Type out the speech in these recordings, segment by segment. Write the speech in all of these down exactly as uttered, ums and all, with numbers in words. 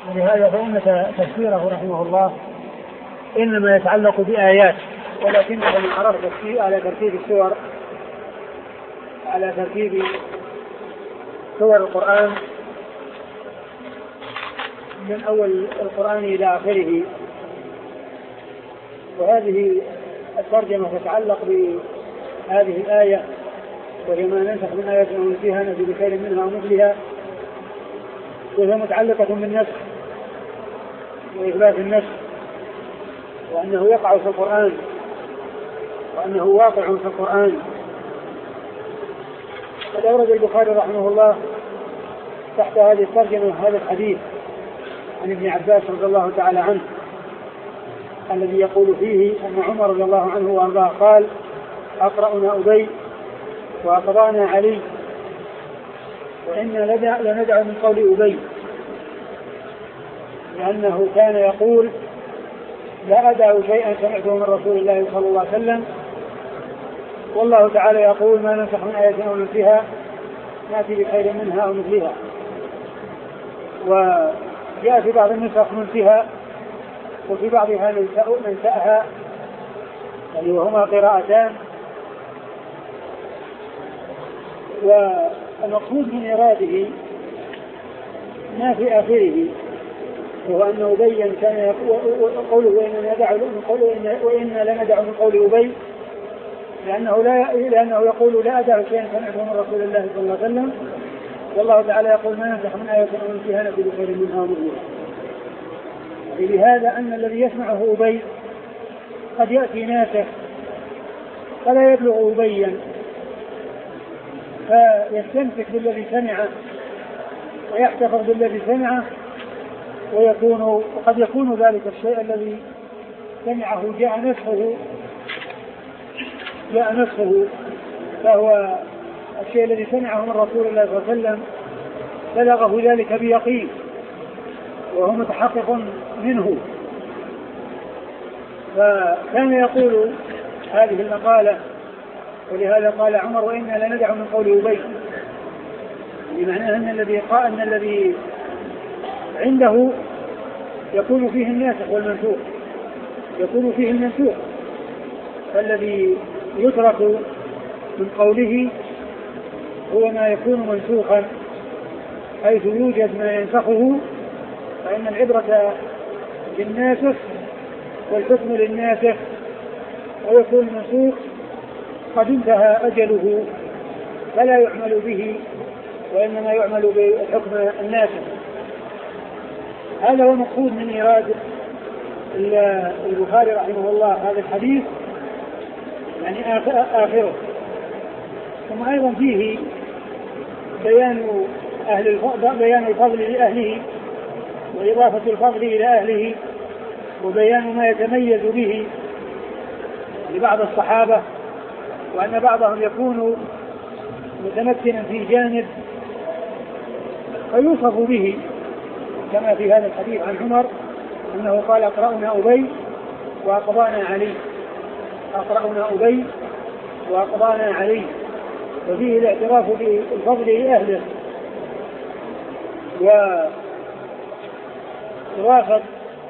ولهذا فإن تفسيره رحمه الله إنما يتعلق بآيات، ولكنه من عرف تفسير على ترتيب السور على ترتيب سور القرآن من أول القرآن إلى آخره. وهذه الترجمة تتعلق بهذه الآية، وهي ما ننسخ من آية أو ننسيها نأتي بخير منها ومثلها، وهي متعلقة بالنسخ وإثبات النسخ، وأنه يقع في القرآن وأنه واقع في القرآن. قد أورد البخاري رحمه الله تحت هذه الترجمة هذا الحديث عن ابن عباس رضي الله تعالى عنه الذي يقول فيه أن عمر رضي الله عنه وأرضاه قال: أقرأنا أبي وأقرأنا علي وإنا لندع من قول أبي، لأنه كان يقول: لا أدع شيئا سمعته من رسول الله صلى الله عليه وسلم، والله تعالى يقول: ما ننسخ من آية أو ننسها نأتي بخير منها أو مثلها. وجاء في بعض النسخ ننسها، وفي بعضها ننسأها، يعني وهما قراءتان. والمقصود من إراده ما في آخره، وهو أنه بين كان قوله وإننا ندع من قوله وإنا لندع من قول أبي، لأنه لا لأنه يقول: لا أدع شيئا سمعته من رسول الله صلى الله عليه وسلم، والله تعالى يقول: ما ننسخ من آية أو ننسها نأتي بخير منها ومثلها. لهذا أن الذي يسمعه أبي قد يأتي ناسخ فلا يبلغ أبيا، فيستمسك بالذي سمعه ويحتفظ بالذي سمعه، ويكون وقد يكون ذلك الشيء الذي سمعه جاء نسخه جاء نسخه فهو الشيء الذي سمعه من رسول الله صلى الله عليه وسلم بلغه ذلك بيقين وهو متحقق منه. فكان يقول هذه المقالة، ولهذا قال عمر: وإنا لندع من قول أبي، بمعنى أن الذي قال أن الذي عنده يكون فيه الناسخ والمنسوخ، يكون فيه المنسوخ، فالذي يترك من قوله هو ما يكون منسوخا، حيث يوجد ما ينسخه، فإن العبرة بالناسخ والحكم للناسخ، ويكون المنسوخ قد انتهى أجله فلا يعمل به، وإنما يعمل بحكم الناسخ. هذا هو المقصود من إيراد البخاري رحمه الله هذا الحديث، يعني آخره. ثم أيضا فيه بيان أهل الفضل بيان الفضل لأهله وإضافة الفضل إلى أهله، وبيان ما يتميز به لبعض الصحابة، وأن بعضهم يكون متمكنا في جانب فيوصف به، كما في هذا الحديث عن عمر أنه قال: أقرأنا أبي وأقضانا علي، أقرأنا أبي وأقضانا علي، وفيه الاعتراف بالفضل لأهله وإضافة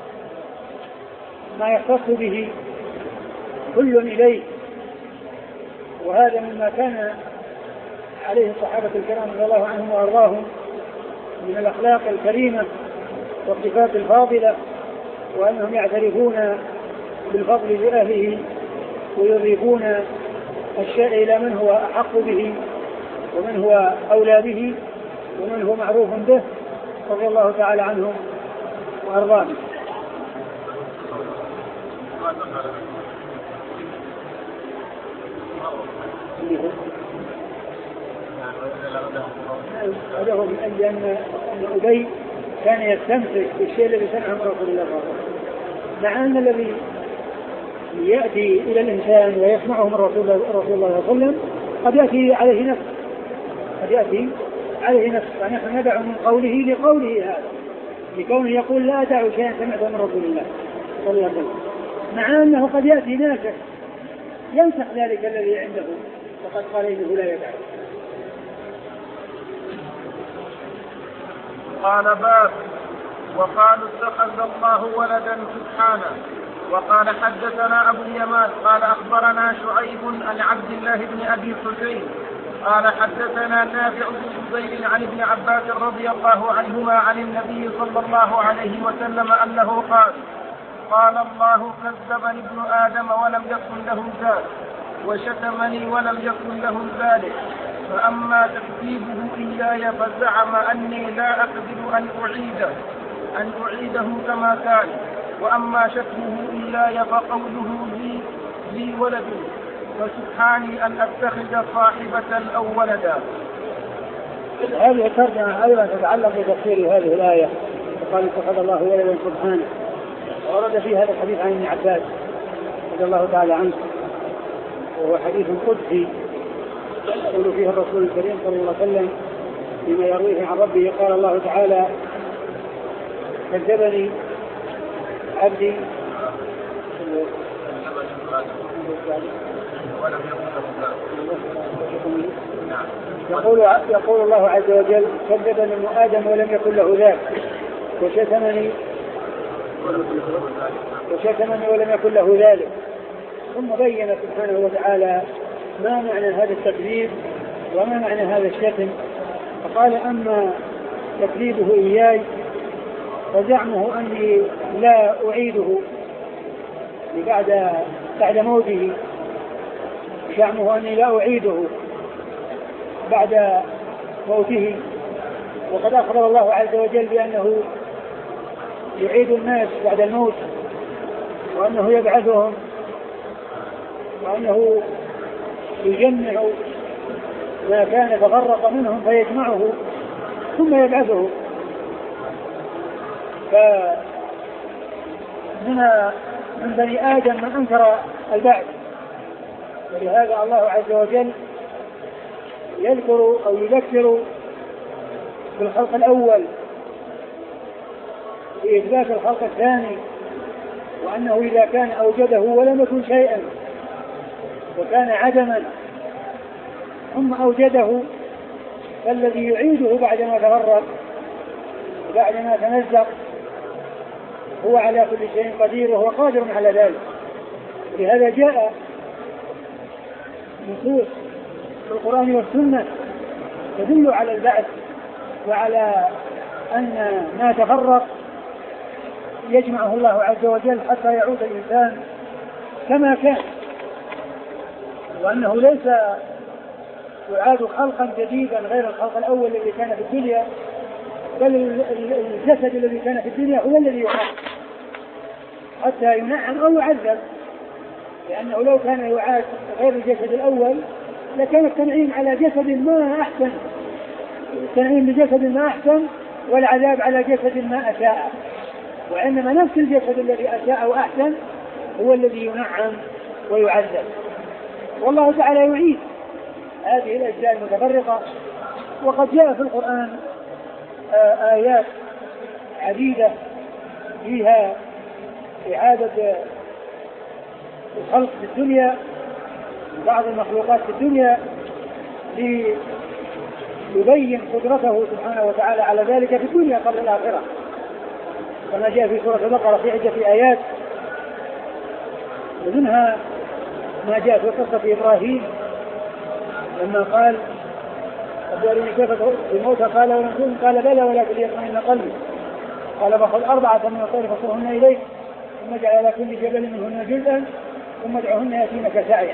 ما يختص به كل إليه. وهذا مما كان عليه الصحابة الكرام رضي الله عنهم وأرضاهم من الأخلاق الكريمة والصفات الفاضلة، وأنهم يعترفون بالفضل لأهله ويضيفون الشيء إلى من هو أحق به ومن هو أولى به ومن هو معروف به، رضي الله تعالى عنهم وأرضاهم. هذا هو من أجل أن أبي كان يستمسك بالشيء الذي سمعه من رسول الله صلى الله عليه وسلم، مع أن الذي يأتي إلى الإنسان ويسمعه من رسول الله صلى الله عليه وسلم قد يأتي عليه نفس قد يأتي عليه نفس فنحن ندع من قوله لقوله هذا، لكونه يقول: لا أدع شيئا سمعته من رسول الله صلى الله عليه وسلم، مع أنه قد يأتي ناسخ ينسخ ذلك الذي عنده، وقد قال إنه لا يدع. قال: باب وقالوا اتخذ الله ولدا سبحانه. وقال حدثنا أبو اليمان قال أخبرنا شعيب عن عبد الله بن أبي حسين قال حدثنا نافع بن جبير عن ابن عباس رضي الله عنهما عن النبي صلى الله عليه وسلم أنه قال قال الله كذبني ابن آدم ولم يكن له ذلك وشتمني ولم يكن له ذلك فأما تكذيبه إياي فزعم أني لا أقدر أن أعيده أن أعيده كما كان وأما شتمه إياي فقوله لي, لي ولد وسبحاني أن أتخذ صاحبة أو ولدا. هذه الترجمة أيضا تتعلق بتفسير هذه الآية وقال اتخذ الله ولدا سبحانه. ورد في هذا الحديث عن ابن عباس رضي الله تعالى عنه وهو حديث قدسي يقول فيه الرسول الكريم صلى الله عليه وسلم فيما يرويه عن ربه قال الله تعالى كذبني عبدي يقول يقول الله عز وجل كذبني ابن آدم ولم يكن له ذاك وشتمني وشتمني ولم يكن له ذلك. ثم بين سبحانه وتعالى ما معنى هذا التكذيب وما معنى هذا الشتم. فقال أما تكذيبه إياي فزعمه أني لا أعيده بعد بعد موته زعمه أني لا أعيده بعد موته وقد أخبر الله عز وجل بأنه يعيد الناس بعد الموت وأنه يبعثهم وأنه يجمع ما كان تفرق منهم فيجمعه ثم يبعثه. فمن من بني آدم من أنكر البعث ولهذا الله عز وجل يذكر أو يذكر بالخلق الأول بإثبات الخلق الثاني وأنه إذا كان أوجده ولم يكن شيئا وكان عدما ثم أوجده فالذي يعيده بعدما تفرق بعدما تمزق هو على كل شيء قدير وهو قادر على ذلك. لهذا جاء نصوص في القرآن والسنة تدل على البعث وعلى أن ما تفرق يجمعه الله عز وجل حتى يعود الإنسان كما كان وأنه ليس يعاد خلقا جديدا غير الخلق الأول الذي كان في الدنيا بل الجسد الذي كان في الدنيا هو الذي يعاد حتى ينعم أو يعذب لأنه لو كان يعاد غير الجسد الأول لكان التنعيم على جسد ما أحسن التنعيم بجسد ما أحسن والعذاب على جسد ما أساء وإنما نفس الجسد الذي أساء وأحسن هو الذي ينعم ويعذب. والله تعالى يعيد هذه الأجزاء المتفرقة وقد جاء في القرآن آيات عديدة فيها إعادة الخلق في الدنيا بعض المخلوقات في الدنيا ليبين قدرته سبحانه وتعالى على ذلك في الدنيا قبل الآخرة كما جاء في سورة البقرة في عدة آيات ومنها ما جاء في قصة إبراهيم لما قال أبدأني كيف الموتى قال ونكون قال بلى ولكن ليطمئن قلبي قال فخذ أربعة من الطير فصرهن إليك ثم اجعل على كل جبل منهن جزءا ثم ادعهن يأتينك سعيا.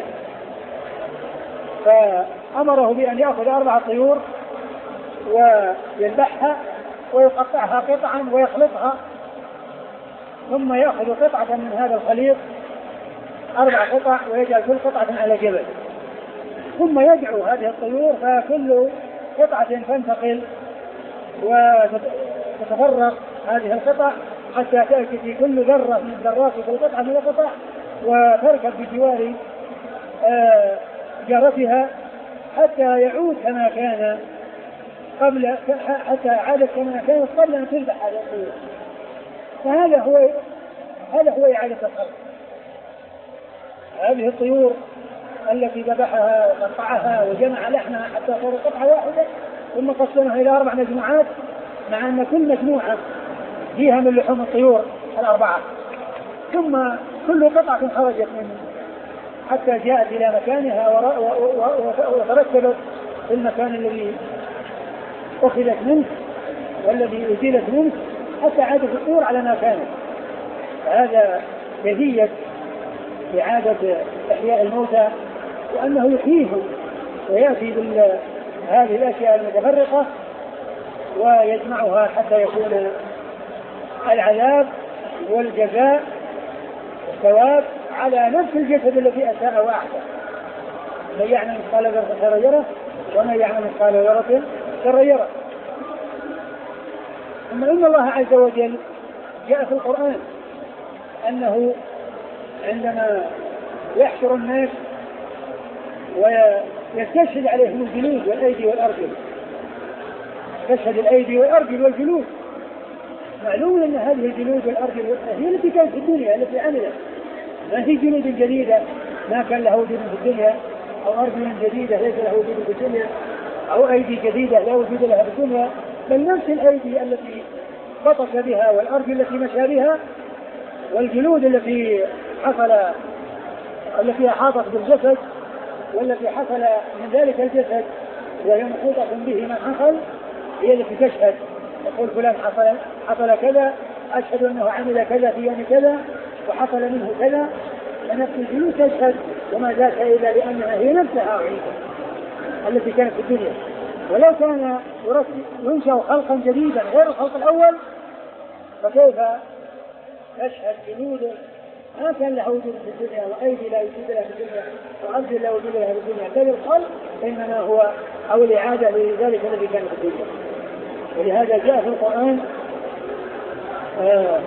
فأمره بأن يأخذ أربع طيور ويذبحها ويقطعها قطعا ويخلطها ثم يأخذ قطعة من هذا الخليط أربع قطع ويجعل كل قطعة على جبل ثم يدعو هذه الطيور فكل قطعة تنتقل وتتفرق هذه القطع حتى تأتي في كل ذرة من الذرات وكل قطعة من القطع وتركب بجوار جارتها حتى يعود كما كان قبل حتى عادت كما كانت قبل أن تذبح هذه الطيور. فهذا هو هذا هو إعادة الخلق. هذه الطيور التي ذبحها وقطعها وجمع لحمها حتى صار قطعة واحدة ثم قسمها إلى أربع مجموعات مع أن كل مجموعة فيها من لحوم الطيور الأربعة، ثم كل قطعة خرجت من حتى جاءت إلى مكانها وتركبت في المكان الذي أخذت منه والذي أزيلت منه حتى عادت الطيور على ما كانت. هذا كيفية إعادة إحياء الموتى، وأنه يحييهم ويأتي بهذه الأشياء المتفرقة ويجمعها حتى يكون العذاب والجزاء والثواب على نفس الجسد الذي أساء وأحسن. من يعمل مثقال ذرة خيرا يره ومن يعمل مثقال ذرة شرا يره. ثم إن الله عز وجل جاء في القرآن أنه عندما يحشر الناس ويستشهد عليهم الجلود والأيدي والأرجل، تشهد الأيدي والأرجل والجلود، معلوم أن هذه الجلود والأرجل هي التي كانت في الدنيا التي عملت، ما هي جلود جديدة ما كان له وجود في الدنيا، أو أرجل جديدة ليس له وجود في الدنيا، أو أيدي جديدة لا وجود لها في الدنيا، بل نفس الأيدي التي بطش بها والأرجل التي مشى بها والجلود التي حصل التي أحاطت بالجسد والتي حصل من ذلك الجسد وهي محيطة به ما حصل هي التي تشهد، يقول فلان حصل حصل كذا، أشهد أنه عمل كذا في يوم كذا وحصل منه كذا، فنفس الجلود تشهد وما ذاك إلا لأنها هي نفسها التي كانت في الدنيا. ولو كان ينشأ خلقا جديدا غير الخلق الأول فكيف تشهد جلود ما كان له وجود في الدنيا وأيدي لا وجود لها في الدنيا وأرجل لا وجود لها في الدنيا، بل الخلق إنما هو أو الإعادة لذلك الذي كان في الدنيا. ولهذا جاء في القرآن آه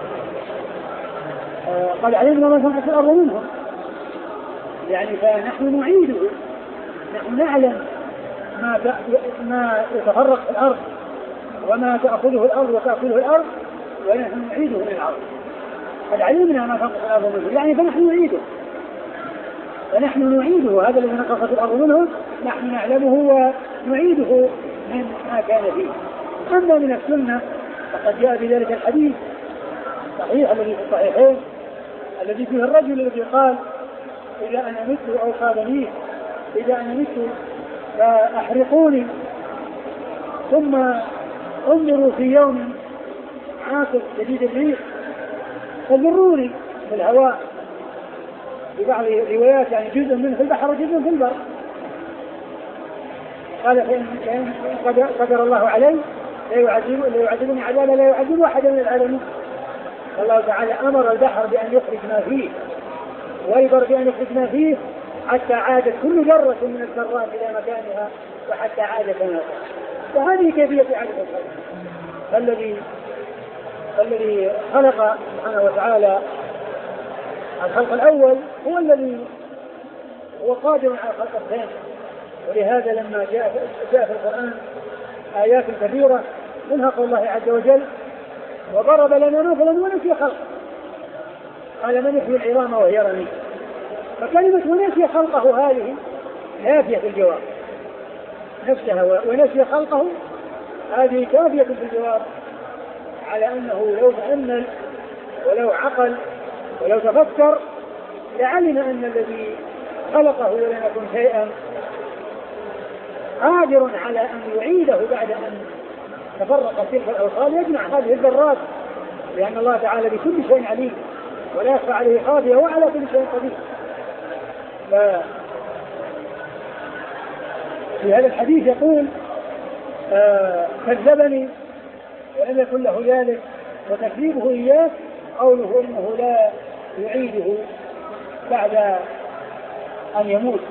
آه قد علمنا ما تنقص الأرض منهم، يعني فنحن نعيده، نحن نعلم ما ما يتفرق في الأرض وما تأخذه الأرض وتأخذه الأرض ونحن نعيده من الأرض. قد علمنا ما تنقص الأرض منه يعني فنحن نعيده فنحن نعيده هذا الذي نقصت الأرض منه نحن نعلمه ونعيده من ما كان فيه. أما من السنة فقد جاء بذلك الحديث صحيح الذي في الصحيحين الذي فيه الرجل الذي قال إذا أنا مت أو خابني إذا أنا مت فأحرقوني ثم انظروا في يوم عاصف شديد الريح فذروني في الهواء، في بعض الروايات يعني جزء منه في البحر وجزء في البر. قال فإن قدر الله علي لا يعذب لا يعذبني عذابا لا يعذب أحدا من العالمين. الله تعالى أمر البحر بأن يخرج ما فيه والبر بأن يخرج ما فيه حتى عادت كل ذرة من الذرات إلى مكانها وحتى عادت كما كانت. وهذه كيفية إعادة الخلق. الذي الذي خلق سبحانه وتعالى الخلق الأول هو الذي هو قادر على الخلق الثاني. ولهذا لما جاء جاء في القرآن آيات كثيرة منها قول الله عز وجل وضرب لنا مثلا ونسي خلقه قال من يحيي العظام وهي رميم. فكلمة ونسي خلقه هذه نافية في الجواب نفسها، ونسي خلقه هذه كافية في الجواب على أنه لو تأمل ولو عقل ولو تفكر لعلم أن الذي خلقه ولم يكن شيئا قادر على أن يعيده بعد أن تفرق تلك الأوصال يجمع هذه الذرات، لأن الله تعالى بكل شيء عليم ولا يخفى عليه خافية وعلى كل شيء قدير. في هذا الحديث يقول آه كذبني ولم يكن له ذلك، وتكذيبه إياه قوله إنه لا يعيده بعد أن يموت.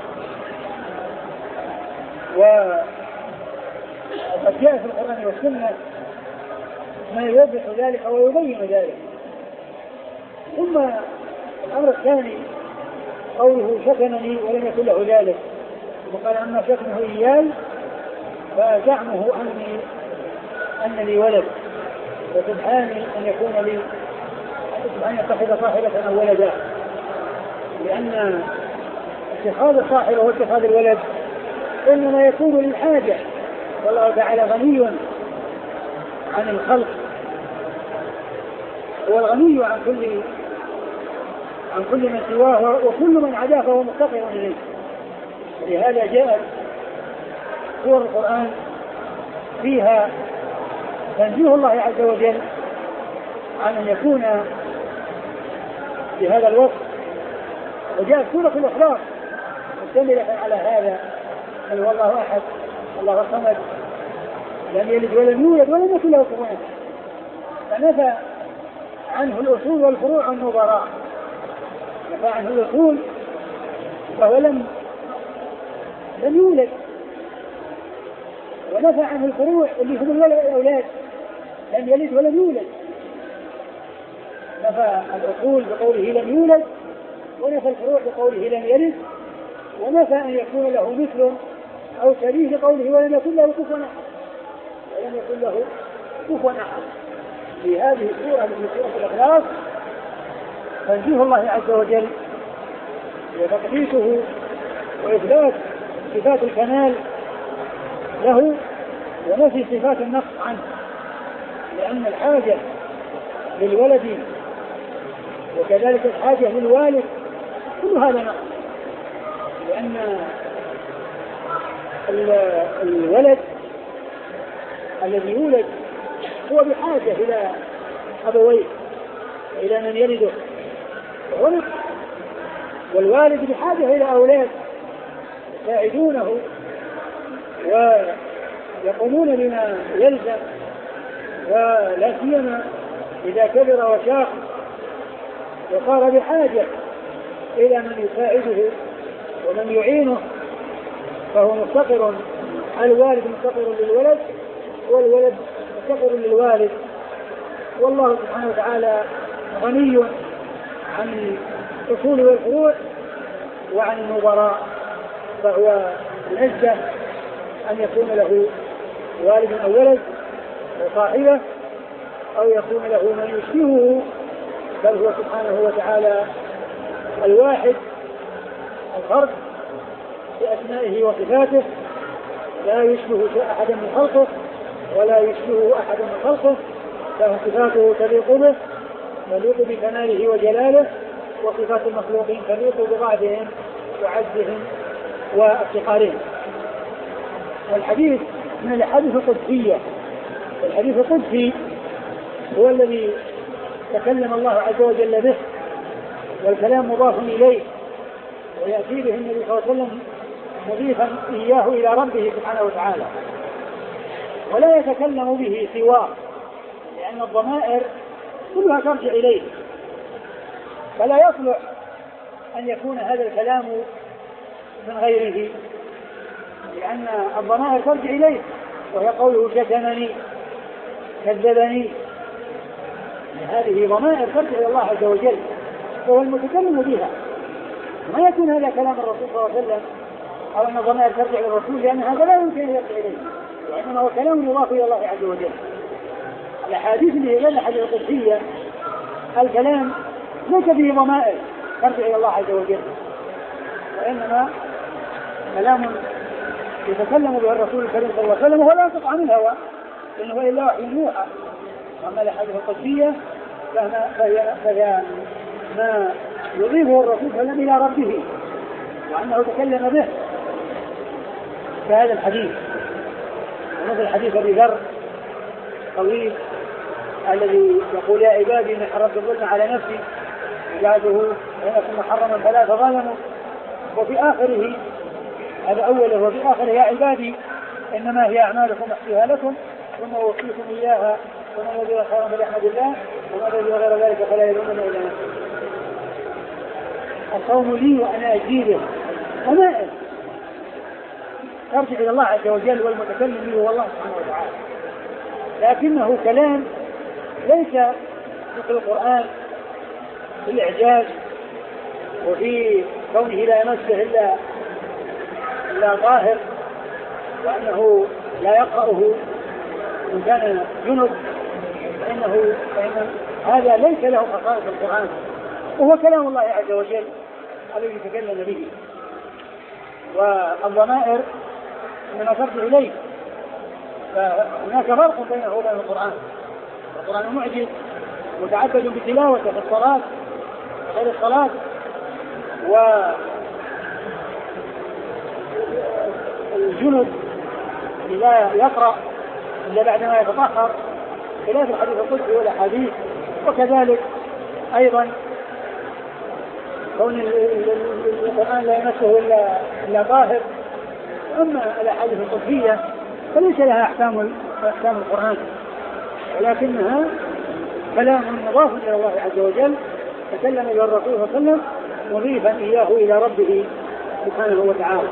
وقد جاء في القرآن والسنة ما يوضح ذلك ويبين ذلك. ثم الأمر الثاني قوله شكنني ولم يكن له ذلك، وقال أما شكنه إياي فزعمه أني أن لي ولد وسبحاني أن يكون لي أن يتخذ صاحبة أو ولدا، لأن اتخاذ الصاحبة واتخاذ الولد إنما يكون للحاجة، والله تعالى غني عن الخلق هو الغني عن كل عن كل من سواه، وكل من عداه فهو مفتقر إليه. لهذا جاءت سور القرآن فيها تنزيه الله عز وجل عن أن يكون بهذا الوصف، وجاءت سورة الإخلاص مشتملة على هذا، قل هو الله أحد الله الصمد لم يلد ولم يولد ولم يكن له كفوا أحد، فنفى عنه الأصول والفروع والنظراء. نفى عنه الأصول فهو لم لم يولد، ونفى عنه الفروع اللي هم الأولاد لم يلد ولم يولد. نفى الأصول بقوله لم يولد، ونفى الفروع بقوله لم يلد، ونفى أن يكون له مثل أو شبيه بقوله ولم يكن له كفوا أحد ولم يكن له كفوا أحد. في هذه السورة من سورة الإخلاص تنزيه الله عز وجل وتقديسه وإثبات صفات الكمال له ونفي صفات النقص عنه، لأن الحاجة للولد وكذلك الحاجة للوالد كل هذا نقص، لأن الولد الذي يولد هو بحاجة إلى أبويه إلى من يلده وهو نقص، والوالد بحاجة إلى أولاد يساعدونه ويقومون بما يلزم، ولا سيما إذا كبر وشاخ وصار بحاجة إلى من يساعده ومن يعينه، فهو مفتقر. الوالد مفتقر للولد والولد مفتقر للوالد، والله سبحانه وتعالى غني عن الأصول والفروع وعن النظراء، فهو العزة أن يكون له والد أو ولد وصاحبه أو يكون له من يشبهه، بل هو سبحانه وتعالى الواحد الفرد بأسمائه وصفاته، لا يشبه أحدا من خلقه ولا يشبه أحدا من خلقه، فصفاته تليق به تليق بكماله وجلاله، وصفات المخلوقين تليق بضعفهم وعجزهم وافتقارهم. والحديث من الحديث القدسية، الحديث القدسي هو الذي تكلم الله عز وجل به، والكلام مضاف إليه، ويأتي به النبي صلى الله عليه وسلم مضيفا إياه إلى ربه سبحانه وتعالى، ولا يتكلم به سواه، لأن الضمائر كلها ترجع إليه، فلا يصلح أن يكون هذا الكلام من غيره، لأن الضمائر ترجع إليه، وهي قوله شتمني كذبني، هذه ضمائر ترجع إلى الله عز وجل وهو المتكلم بها. ما يكون هذا كلام الرسول صلى الله عليه وسلم أو أن الضمائر ترجع إلى الرسول، لأن هذا لا يمكن أن يرجع إليه، وإنما هو كلام يضاف إلى الله عز وجل. الأحاديث اللي هي الأحاديث القدسية الكلام ليس به ضمائر ترجع إلى الله عز وجل، وإنما كلام يتكلم به الرسول الكريم صلى الله عليه وسلم وهو لا ينطق عن الهوى، إنه إلا وحي يوحى. أما الأحاديث القدسية فهي, فهي ما يضيفه الرسول صلى الله عليه وسلم إلى ربه وأنه تكلم به كهذا الحديث، ومثل حديث أبي ذر طويل الذي يقول يا عبادي إني حرمت الظلم على نفسي وجعلته بينكم محرما فلا تظالموا، وفي آخره هذا أوله وفي آخره يا عبادي إنما هي أعمالكم أحصيها لكم ثم أوفيكم إياها ومن وجد خيرا فليحمد الله ومن وجد غير ذلك فلا يلومن إلا نفسه. الصوم لي وأنا أجزي به، ضمائر ترجع إلى الله عز وجل، والمتكلم به هو الله سبحانه وتعالى، لكنه كلام ليس مثل القرآن في الإعجاز وفي كونه لا يمسه إلا إلا ظاهر، وأنه لا يقرأه إن كان جنب، فإنه فإن هذا ليس له خصائص القرآن، وهو كلام الله عز وجل الذي تكلم به. والضمائر إنما ترجع إليه، فهناك فرق بينه وبين القرآن. القرآن معجز وتعبدوا بتلاوته في الصلاة غير الصلاة، والجنب لا يقرأ إلا بعدما يتطهر خلاف الحديث القدسي والأحاديث. وكذلك أيضا كون القرآن لا يمسه إلا, إلا طاهر. أما الأحاديث القدسية فليس لها أحكام أحكام القرآن، ولكنها كلام مضاف إلى الله عز وجل تكلم به الرسول صلى الله عليه وسلم مضيفا إياه إلى ربه سبحانه وتعالى.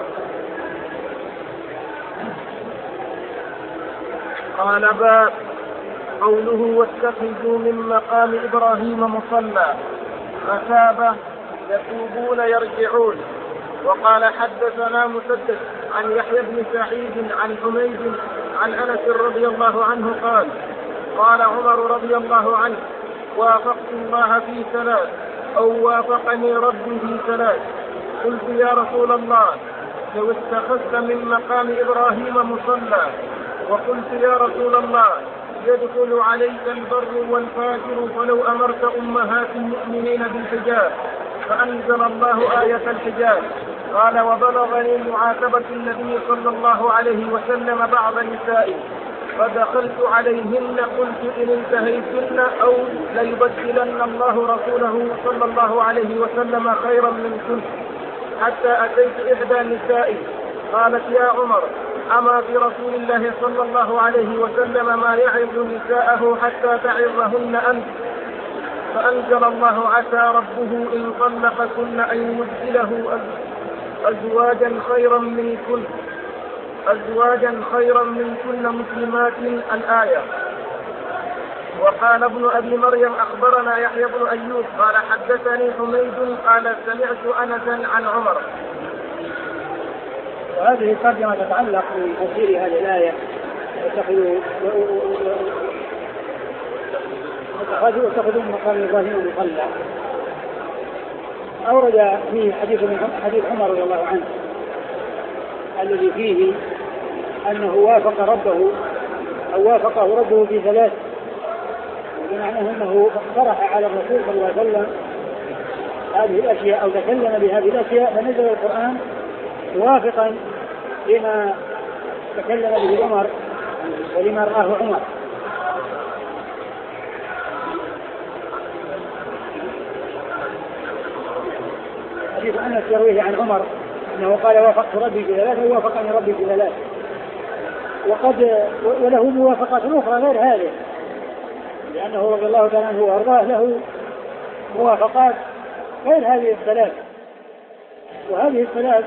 قال باب قوله واتخذوا من مقام إبراهيم مصلى مثابة يتوبون يرجعون. وقال حدثنا مسدد عن يحيى بن سعيد عن حميد عن أنس رضي الله عنه قال قال عمر رضي الله عنه وافقت الله في ثلاث أو وافقني ربي في ثلاث. قلت يا رسول الله لو اتخذت من مقام إبراهيم مصلى. وقلت يا رسول الله يدخل عليك البر والفاجر فلو أمرت أمهات المؤمنين بالحجاب. فأنزل الله آية الحجاب. قال وبلغني معاتبة النبي صلى الله عليه وسلم بعض نسائه فدخلت عليهن قلت إن انتهيتن أو ليبدلن الله رسوله صلى الله عليه وسلم خيرا منكن حتى أتيت إحدى نسائي قالت يا عمر أما في رسول الله صلى الله عليه وسلم ما يعظ نساءه حتى تعظهن أنت. فأنزل الله عسى ربه إن طلقكن أن يبدله أزواجا خيرا منكن أزواجا خيرا منكن مسلمات الآية. وقال ابن أبي مريم أخبرنا يحيى بن أيوب قال حدثني حميد قال سمعت أنسا عن عمر. وهذه الترجمة تتعلق بتفسير هذه الآية واتخذوا من مقام إبراهيم مصلى. أورد فيه حديث حديث عمر رضي الله عنه الذي فيه أنه وافق ربه أو وافقه ربه في ثلاث، بمعنى أنه اقترح على الرسول صلى الله عليه وسلم هذه الأشياء أو تكلم بهذه الأشياء فنزل القرآن موافقا لما تكلم به عمر ولما رآه عمر. حديث أنس يرويه عن عمر أنه قال وافقت ربي في ثلاثة ووافقني ربي في ثلاثة. وقد وله موافقات أخرى غير هذه، لأنه رضي الله تعالى عنه وأرضاه له موافقات غير هذه الثلاث. وهذه الثلاث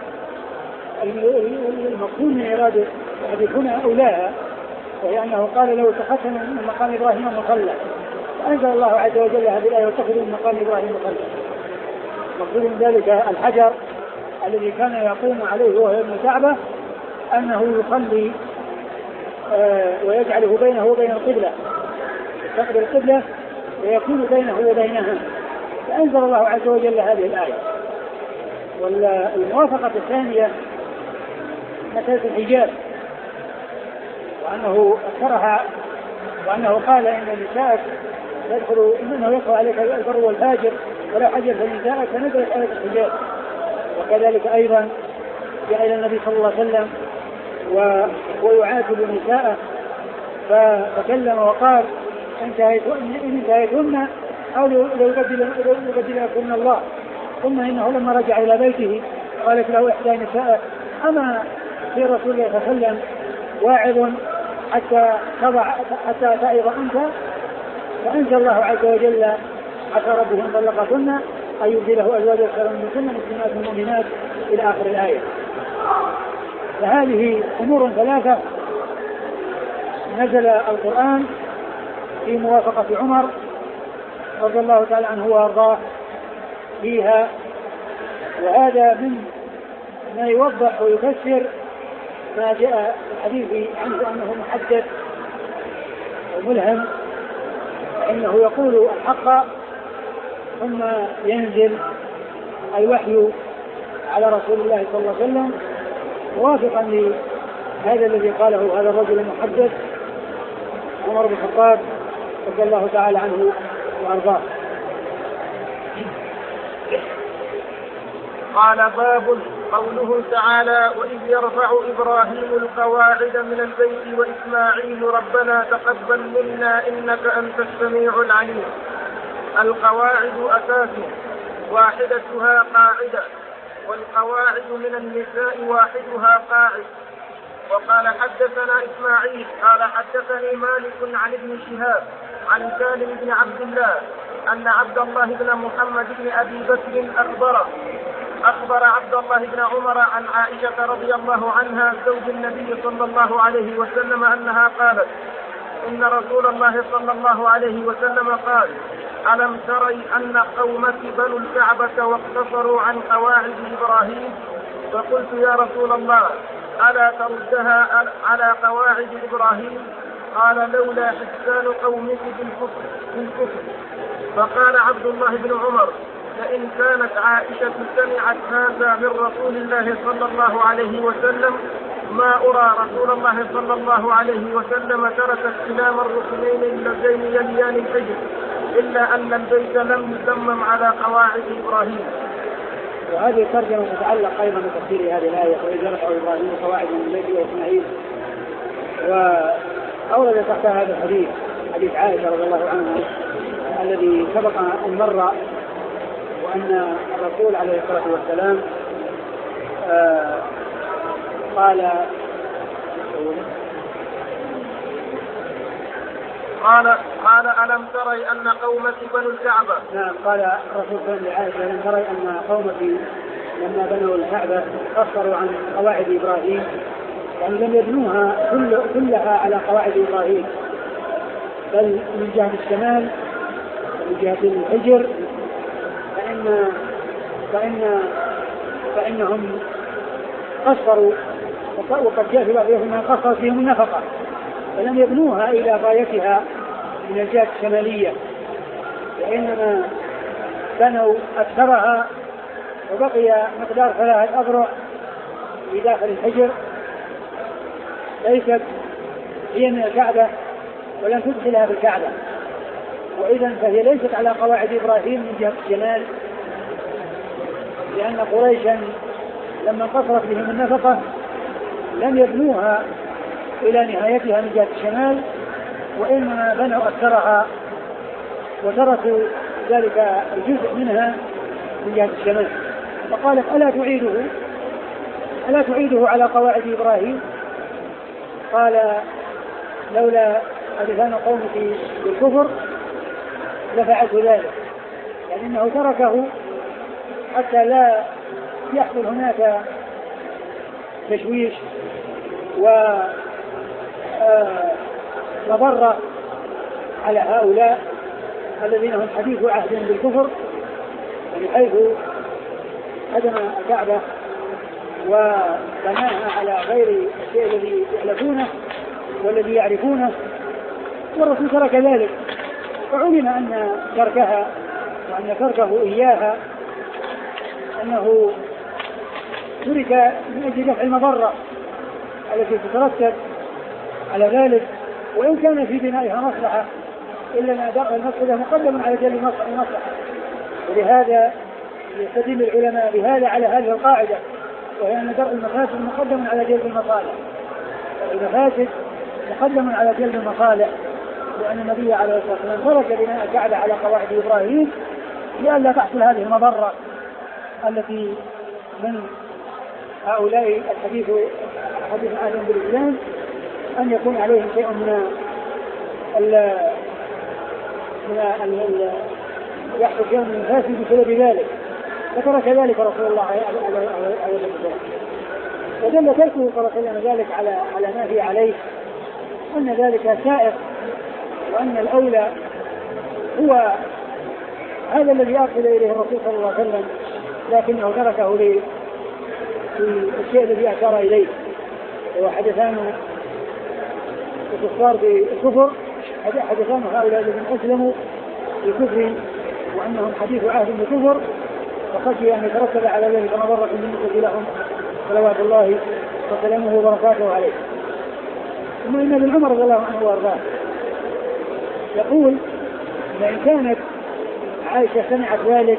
المقصود من إرادة الحديث هنا أولاها، وهي أنه قال لو اتخذت من مقام إبراهيم مصلى. فأنزل الله عز وجل هذه الآية واتخذوا من مقام إبراهيم مصلى. مقصود من ذلك الحجر الذي كان يقوم عليه وهو ابن الكعبة أنه يصلي آه ويجعله بينه وبين القبلة، يستقبل القبلة ويكون بينه وبينها. فأنزل الله عز وجل هذه الآية. والموافقة الثانية مسألة الحجاب، وأنه اقترح وأنه قال إن نساءك يدخل إنه يدخل عليك البر والفاجر ولا حجر فنساءك فنزلت آية الحجاب. وكذلك أيضا جاء إلى النبي صلى الله عليه وسلم ويعاتب نساءه فتكلم وقال إن انتهيتن أو يبدلكن الله. ثم إنه لما رجع إلى بيته قالت له إحدى نساءه أما في رسول الله صلى الله عليه وسلم واعظ حتى تضع حتى تعظ أنت. فأنزل الله عز وجل عسى ربه إن طلقكن أن يبدله أزواجا خيرا منكن مسلمات مؤمنات إلى آخر الآية. فهذه أمور ثلاثة نزل القرآن في موافقة عمر رضي الله تعالى عنه وأرضاه فيها. وهذا من ما يوضح ويفسر ما جاء في الحديث عنه أنه محدث وملهم، إنه يقول الحق ثم ينزل الوحي على رسول الله صلى الله عليه وسلم موافقا لهذا الذي قاله هذا الرجل المحدث عمر بن الخطاب رضي الله تعالى عنه وأرضاه. قال باب قوله تعالى وإذ يرفع إبراهيم القواعد من البيت وإسماعيل ربنا تقبل منا إنك أنت السميع العليم. القواعد أساس واحدتها قاعدة، والقواعد من النساء واحدها قاعد. وقال حدثنا إسماعيل قال حدثني مالك عن ابن شهاب عن سالم بن عبد الله أن عبد الله بن محمد بن أبي بكر أخبره أخبر عبد الله بن عمر عن عائشة رضي الله عنها زوج النبي صلى الله عليه وسلم أنها قالت إن رسول الله صلى الله عليه وسلم قال ألم تري أن قومك بنوا الكعبة واقتصروا عن قواعد إبراهيم؟ فقلت يا رسول الله ألا تردها على قواعد إبراهيم؟ قال لولا حسان قومك بالكفر. فقال عبد الله بن عمر فإن كانت عائشة سمعت هذا من رسول الله صلى الله عليه وسلم ما أرى رسول الله صلى الله عليه وسلم ترك استلام الركنين اللذين يليان الحجر إلا أن البيت لم يتمم على قواعد إبراهيم. وهذه الترجمة تتعلق أيضا بتفسير هذه الآية وإذ يرفع إبراهيم قواعد من البيت وإسماعيل، وأورد تحت هذا الحديث حديث عائشة رضي الله عنها الذي سبق أن مر، وأن الرسول عليه الصلاة والسلام آه قال قال قال ألم تري أن قومك بنوا الكعبة؟ نعم، قال الرسول صلى الله عليه وسلم ألم تري أن قومك لما بنوا الكعبة قصروا عن قواعد إبراهيم، يعني لم يبنوها كل كلها على قواعد إبراهيم، بل من جهة الشمال ومن جهة الحجر فإن فإن فإنهم قصروا، وقد جاء في بعض من قصر فيهم النفقة، فلم يبنوها إلى غايتها من الجهة الشمالية، وإنما بنوا أكثرها وبقي مقدار ثلاثة أذرع في داخل الحجر ليست هي من الكعبة ولم تدخلها بالكعبة، وإذا فهي ليست على قواعد إبراهيم من جهة الشمال، لأن قريشا لما قصرت بهم النفقة لم يبنوها إلى نهايتها من جهة الشمال، وإنما بنوا أكثرها وتركوا ذلك الجزء منها من جهة الشمال. فقالت ألا تعيده ألا تعيده على قواعد إبراهيم؟ قال لولا أدفان قومك بالكفر لفعلت ذلك، لأنه تركه حتى لا يحصل هناك تشويش ومضرة على هؤلاء الذين هم حديث عهد بالكفر، من حيث هدم الكعبة وبناها على غير الشيء الذي يعرفونه والذي يعرفونه، والرسول ترك ذلك، وعلم أن تركها وأن تركه إياها أنه ترك من أجل دفع المضرة التي تترتب على ذلك، وإن كان في بنائها مصلحة إلا أن أداء المصلحة مقدم على جلب المصلحة. ولهذا يستدل العلماء بهذا على هذه القاعدة، وهي أن درء المفاسد مقدم على جلب المصالح. المفاسد مقدم على جلب المصالح، لأن النبي عليه الصلاة والسلام ترك بناء الكعبة على قواعد إبراهيم لئلا تحصل هذه المضرة التي من هؤلاء الحديث حديث أهل بالإسلام أن يكون عليهم شيء من ال من ال يحصل شيء من الفاسد بسبب ذلك، فترك ذلك رسول الله عليه وسلم، ودل تركه صلى الله عليه وسلم ذلك على على ما في عليه أن ذلك سائق، وأن الأولى هو هذا الذي أرسل إليه الرسول صلى الله عليه وسلم، لكنه تركه لي في الشيء الذي أشار إليه، هو حدثان الكفار بالكفر، حدثان هؤلاء الذين أسلموا بالكفر وأنهم حديث عهد بالكفر، وخشي أن يترتب على ذلك مضرة بالنسبة لهم صلوات الله وسلامه وبركاته عليه. ثم إن ابن عمر رضي الله عنه وارضاه يقول إن كانت وعائشة سمعت ذلك،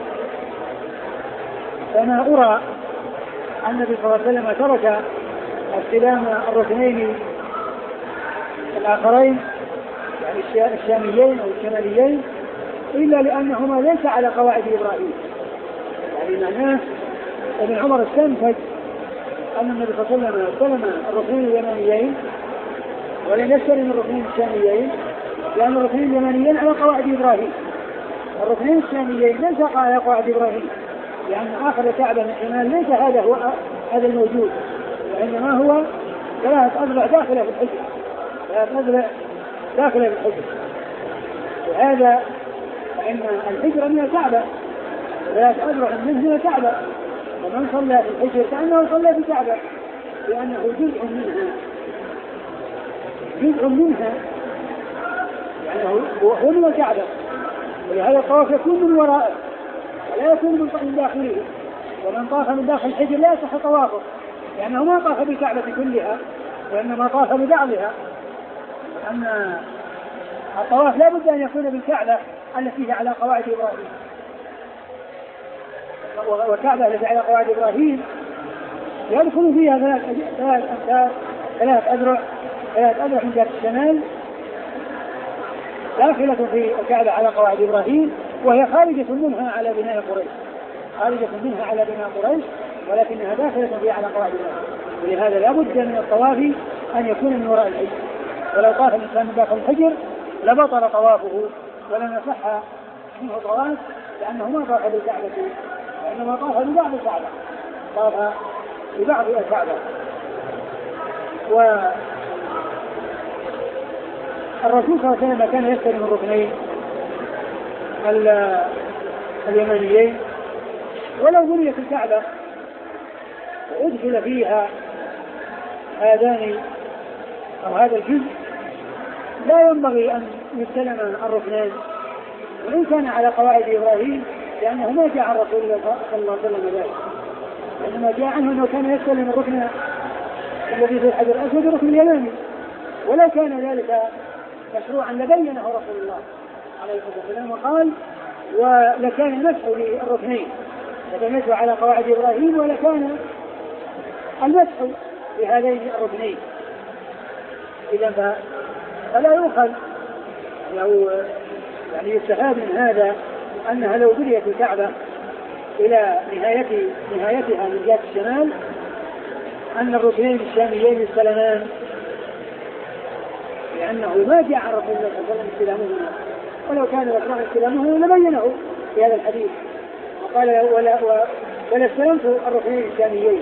فما أرى أن النبي صلى الله عليه وسلم ترك استلام الركنين الآخرين يعني الشاميين أو الشماليين إلا لأنهما ليس على قواعد إبراهيم. يعني معناه ابن عمر استنتج أن النبي صلى الله عليه وسلم استلم الركنين اليمانيين ولم يستلم الركنين الشاميين، لأن الركنين اليمانيين على قواعد إبراهيم، الركنين الشاميين ليس على قواعد إبراهيم، لأن آخر كعبة من الشمال ليس هذا هو هذا الموجود، وإنما هو ثلاثة أضلع داخلة في الحجر، ثلاثة أضلع داخلة في الحجر. وهذا فإن الحجر من الكعبة، ثلاثة أضلع منه من الكعبة، ومن صلى في الحجر كأنه صلى في الكعبة، لأنه جزء منها جزء منها يعني هو من الكعبة، ولهذا الطواف يكون من وراءه ولا يكون من داخله. ومن طاف من داخل الحجر لا يصح طوافه، لأنه ما طاف بالكعبة كلها وإنما طاف ببعضها. أما الطواف لا بد أن يكون بالكعبة التي هي على قواعد إبراهيم، والكعبة التي على قواعد إبراهيم يدخل فيها ثلاث ثلاث أمتار ثلاث أذرع ثلاث أذرع من جهة الشمال داخلة في الكعبة على قواعد إبراهيم، وهي خارجة منها على بناء قريش، خارجة منها على بناء قريش، ولكنها داخلة فيها على قواعد إبراهيم. ولهذا لا بد من الطواف أن يكون من وراء الحجر، ولو طاف الإنسان من داخل الحجر لبطل طوافه ولم يصح منه طواف، لأنه ما طاف بالكعبة وإنما طاف ببعض الكعبة، طاف ببعض الكعبة. والرسول صلى الله عليه وسلم كان يستلم الركنين اليمانيين، ولو بنيت الكعبة وأدخل فيها هذان أو هذا الجزء لا ينبغي أن يستلم الركنين وإن كان على قواعد إبراهيم، لأنه ما جاء عن رسول الله صلى الله عليه وسلم ذلك، وإنما جاء عنه أنه كان يستلم الركن الذي في الحجر الأسود الركن اليماني، ولو كان ذلك مشروعا لبينه رسول الله عليه الصلاة والسلام وقال ولكان المسح للركنين، لكان المسح على قواعد إبراهيم ولكان المسح لهذين الركنين. إذا فلا يؤخذ أو يعني يستفاد من هذا أنها لو بنيت الكعبة إلى نهاية نهايتها من جهة الشمال أن الركنين الشاميين السلمان، لأنه ما جاء عن رسول الله صلى الله عليه وسلم استلامهما، ولو كان مشروعا استلامه لبينه في هذا الحديث وقال ولا ولا استلمت الركنين الشاميين،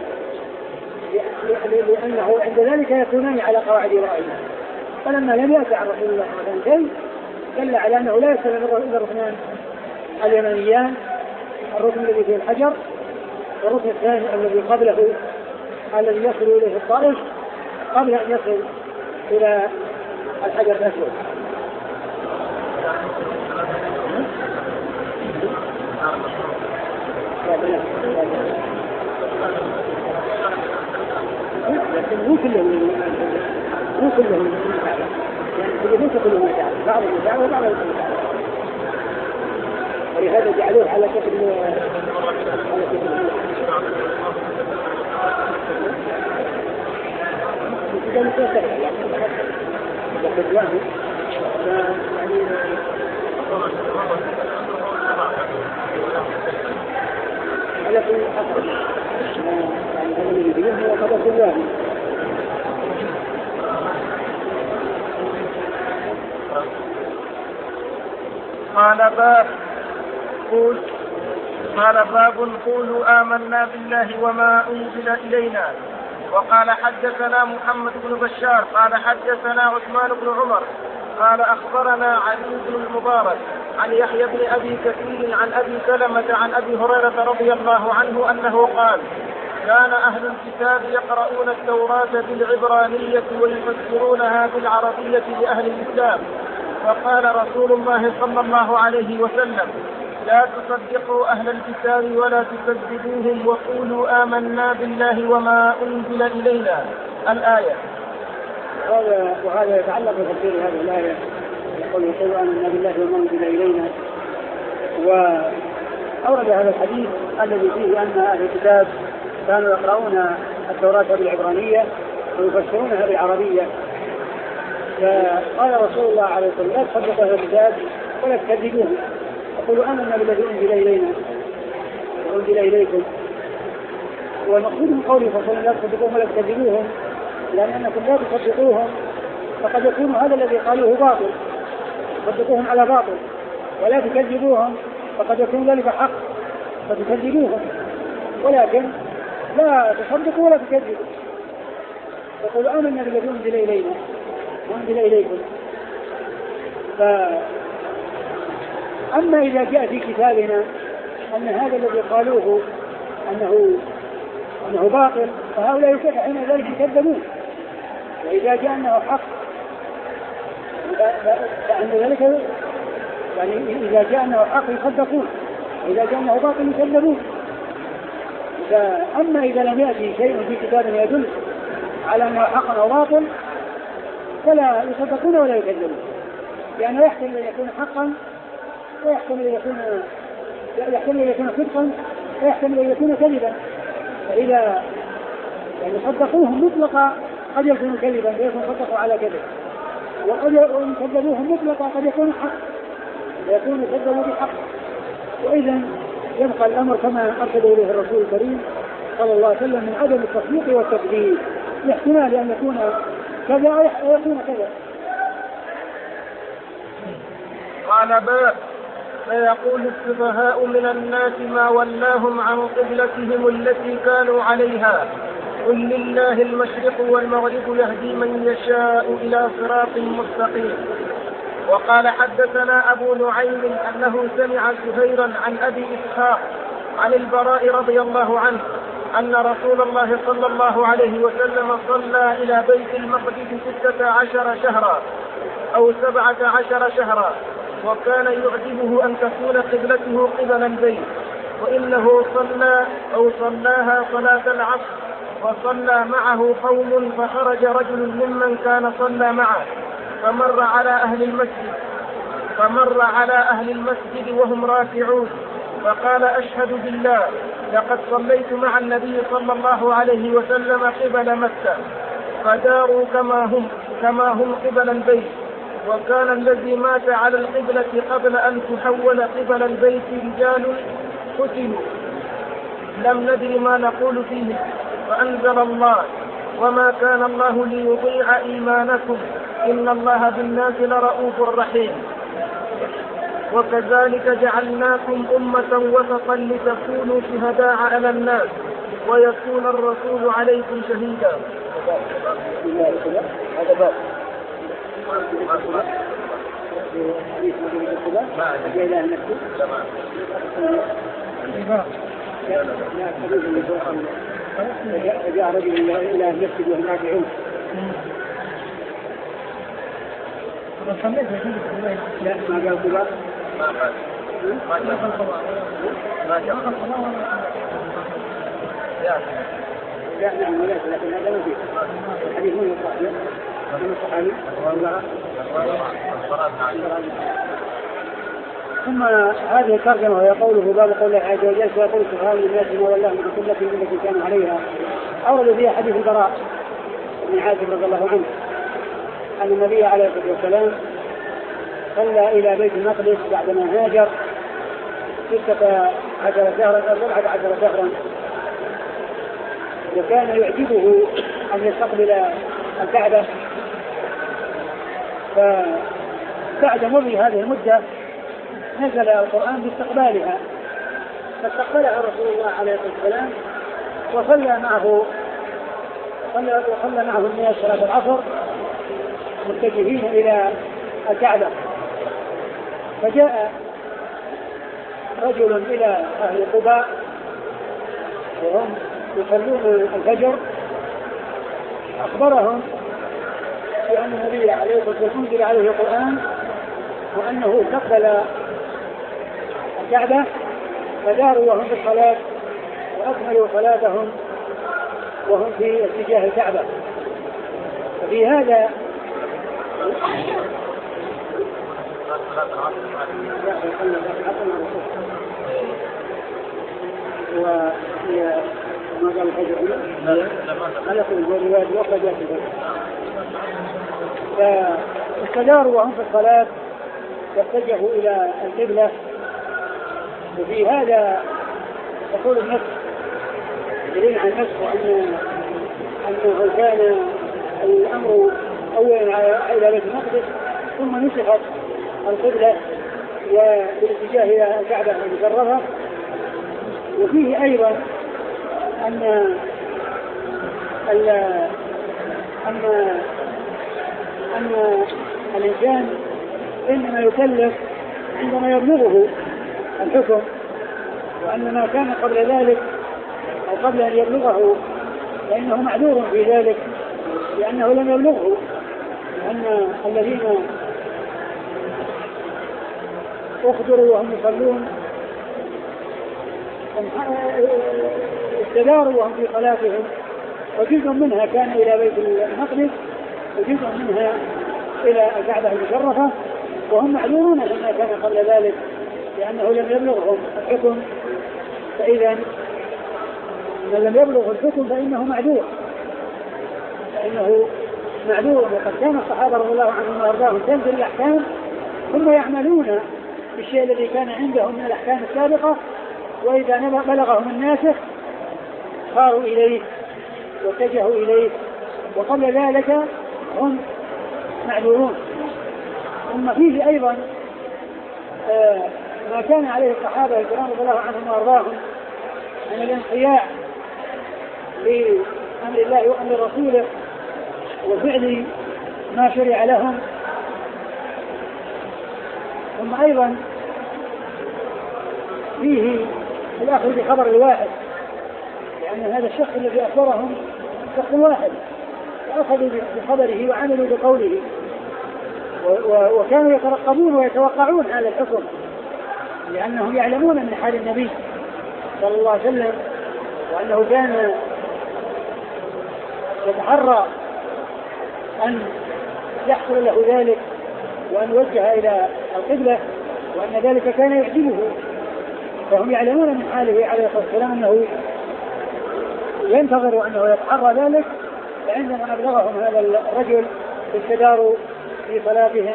لأنه عند ذلك يكونان على قواعد إبراهيم. فلما لم يأتي عن رسول الله صلى الله عليه وسلم شيء دل على أنه لا يستلم إلا الركنان اليمانيان، الركن الذي فيه الحجر والركن الثاني الذي قبله الذي يصل إليه الطائف قبل أن يصل إلى الحجر الأسود. لكن مو كلهم مو كلهم يعني ليس كلهم متعب، بعض المتعب وبعض المتعب، ولهذا جعلوه على شكل على شكل إذا مثل يعني يأخذ واحد يعني على كل حسب يعني هذا اللي يجيه هو قدر الله. قال باب قول قال باب قولوا آمنا بالله وما أنزل إلينا. وقال حدثنا محمد بن بشار قال حدثنا عثمان بن عمر قال أخبرنا علي بن المبارك عن يحيى بن أبي كثير عن أبي سلمة عن أبي هريرة رضي الله عنه أنه قال كان أهل الكتاب يقرؤون التوراة بالعبرانية ويفسرونها بالعربية لأهل الإسلام، فقال رسول الله صلى الله عليه وسلم لا تصدقوا أهل الكتاب ولا تكذبوهم وقولوا آمنا بالله وما أنزل إلينا الآية. هذا وهذا يتعلق بتفسير هذه الآية، يقول يقولوا آمنا بالله وما أنزل إلينا، وأورد هذا الحديث الذي فيه أن أهل الكتاب كانوا يقرؤون التوراة بالعبرانية ويفسرونها بالعربية، فقال رسول الله عليه الصلاة والسلام: لا تصدقوا أهل الكتاب ولا تكذبوه، يقولوا آمنا بالذي أنزل إلينا وأنزل إليكم. والمقصود من قوله صلى الله عليه وسلم: لا تصدقوهم ولا تكذبوهم، لأن أنكم لا تصدقوهم فقد يكون هذا الذي قالوه باطل، تصدقوهم على باطل، ولا تكذبوهم فقد يكون ذلك حق فتكذبوهم، ولكن لا تصدقوا ولا تكذبوا، يقول آمنا بالذي أنزل إلينا وأنزل إليكم. فأما إذا جاء في كتابنا أن هذا الذي قالوه أنه أنه باطل فهؤلاء حين ذلك يكذبون، وإذا جاء أنه حق فأن ذلك يعني إذا جاء أنه حق يصدقون، وإذا جاء أنه باطل يكذبون. أما إذا لم يأتي شيء في كتابنا يدل على أنه حق أو باطل فلا يصدقون ولا يكذبون، لأنه يحتمل أن يكون حقا ويحتمل أن يكون يحتمل أن يكون صدقا ويحتمل أن يكون كذبا. فإذا يعني صدقوهم مطلقا قد يكون كذبا فيكون صدقوا على كذب، وقد يكذبوهم مطلقا قد يكون حق ويكون كذبوا بحق. وإذا يبقى الأمر كما أرشد إليه الرسول الكريم صلى الله عليه وسلم من عدم التصديق والتكذيب، لاحتمال أن يكون كذا ويكون كذا. قال باب: فيقول السفهاء من الناس ما ولاهم عن قبلتهم التي كانوا عليها، قل لله المشرق والمغرب يهدي من يشاء إلى صراط مستقيم. وقال حدثنا أبو نعيم أنه سمع زهيرا عن أبي إسحاق عن البراء رضي الله عنه أن رسول الله صلى الله عليه وسلم صلى إلى بيت المقدس ستة عشر شهرا أو سبعة عشر شهرا، وكان يعجبه أن تكون قبلته قبل البيت، وإنه صلى أو صلاها صلاة العصر وصلى معه قوم، فخرج رجل ممن كان صلى معه فمر على أهل المسجد فمر على أهل المسجد وهم راكعون، فقال: أشهد بالله لقد صليت مع النبي صلى الله عليه وسلم قبل مكة، فداروا كما هم كما هم قبل البيت، وكان الذي مات على القبلة قبل أن تحول قبل البيت رجال قتلوا لم ندر ما نقول فيه، فأنزل الله: وما كان الله ليضيع إيمانكم إن الله بالناس لرؤوف رحيم، وكذلك جعلناكم أمة وسطا لتكونوا شهداء على الناس ويكون الرسول عليكم شهيدا. هذا باب فجاء رجل إلى المسجد وهم راكعون. لا ما قال قباء ما قال ما قال لا نعم ولا لكن هذا ما فيه الحديث من الصحابي من الصحابي ثم هذه الترجمة وهي قوله باب قول الله عز وجل: فيقول سبحان الناس ما ولاهم عن قبلتهم التي كانوا عليها. أورد فيها حديث البراء بن عازب رضي الله عنه أن النبي عليه الصلاة والسلام صلى إلى بيت المقدس بعدما هاجر ستة عشر شهرا أو سبعة عشر شهرا، وكان يعجبه أن يستقبل الكعبة. فبعد مضي هذه المدة نزل القرآن باستقبالها، فاستقبلها رسول الله عليه الصلاة والسلام وصلى معه صلى وصلى معه الناس صلاة العصر متجهين إلى الكعبة. فجاء رجل إلى أهل قباء وهم يصلون الفجر، أخبرهم بأن النبي عليه الصلاة والسلام أنزل عليه القرآن وأنه استقبل الكعبة، فداروا وهم في الصلاة وأكملوا صلاتهم وهم في اتجاه الكعبة. ففي هذا وما قال الفجر لا يقول الرواية وقد يأتي الفجر. فاستداروا وهم في الصلاة واتجهوا إلى القبلة. وفي هذا يقول النفس دليل عن النفس أن أنه كان الأمر أولا إلى بيت المقدس ثم نسخت القبلة والاتجاه إلى الكعبة المشرفة. وفيه أيضا أن أن أن الإنسان إنما يكلف عندما يبلغه الحكم، وأن ما كان قبل ذلك أو قبل أن يبلغه فإنه معذور في ذلك لأنه لم يبلغه. أن الذين أخبروا وهم يصلون استداروا وهم في صلاتهم، وجزء منها كان إلى بيت المقدس وجزء منها إلى الكعبة المشرفة، وهم معذورون مما كان قبل ذلك لأنه لم يبلغهم الحكم. فإذا من لم يبلغ الحكم فإنه معذور فإنه معذور وقد كان الصحابة رضي الله عنهم وأرضاهم تنزل الأحكام ثم يعملون بالشيء الذي كان عندهم من الأحكام السابقة، وإذا بلغهم الناسخ صاروا إليه واتجهوا إليه، وقبل ذلك هم معذورون. ثم فيه أيضا آه ما كان عليه الصحابة الكرام رضي الله عنهم وأرضاهم من الانقياد لأمر الله وأمر رسوله وفعل ما شرع لهم. ثم أيضا فيه الأخذ بخبر الواحد، لأن هذا الشخص الذي أخبرهم شخص واحد فأخذوا بخبره وعملوا بقوله، وكانوا يترقبون ويتوقعون هذا الحكم لأنهم يعلمون من حال النبي صلى الله عليه وسلم وأنه كان يتحرى أن يحصل له ذلك وأن يوجه إلى القبلة وأن ذلك كان يعجبه. فهم يعلمون من حاله عليه الصلاة والسلام أنه ينتظر أنه يتحرى ذلك. فعندما أبلغهم هذا الرجل استداروا في صلاتهم،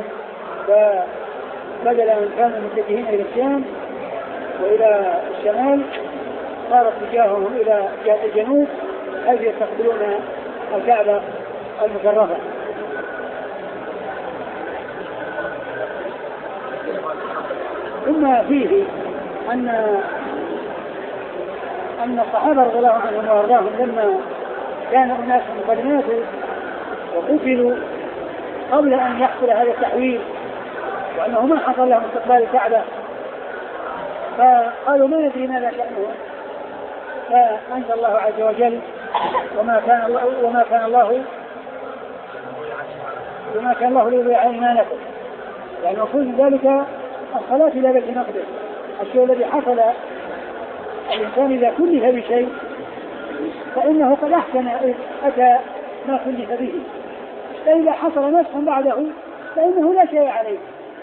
فبدل أن كانوا متجهين إلى الشام وإلى الشمال صار اتجاههم إلى جهة الجنوب حيث يستقبلون الكعبة المشرفة. ثم فيه أن أن الصحابة رضي الله عنهم وأرضاهم لما كان الناس قد ماتوا وقتلوا قبل أن يحصل هذا التحويل وأنه ما حصل لهم استقبال الكعبة، فقالوا ما ندري ماذا شأنهم، فأنزل الله عز وجل وما كان الله وما كان الله وما كان الله ليضيع إيمانكم، يعني وكل ذلك الصلاة إلى بيت المقدس. الشيء الذي حصل الإنسان إذا كلف بشيء فإنه قد أحسن أتى ما كلف به، فإذا حصل نسخا بعده فإنه لا شيء عليه،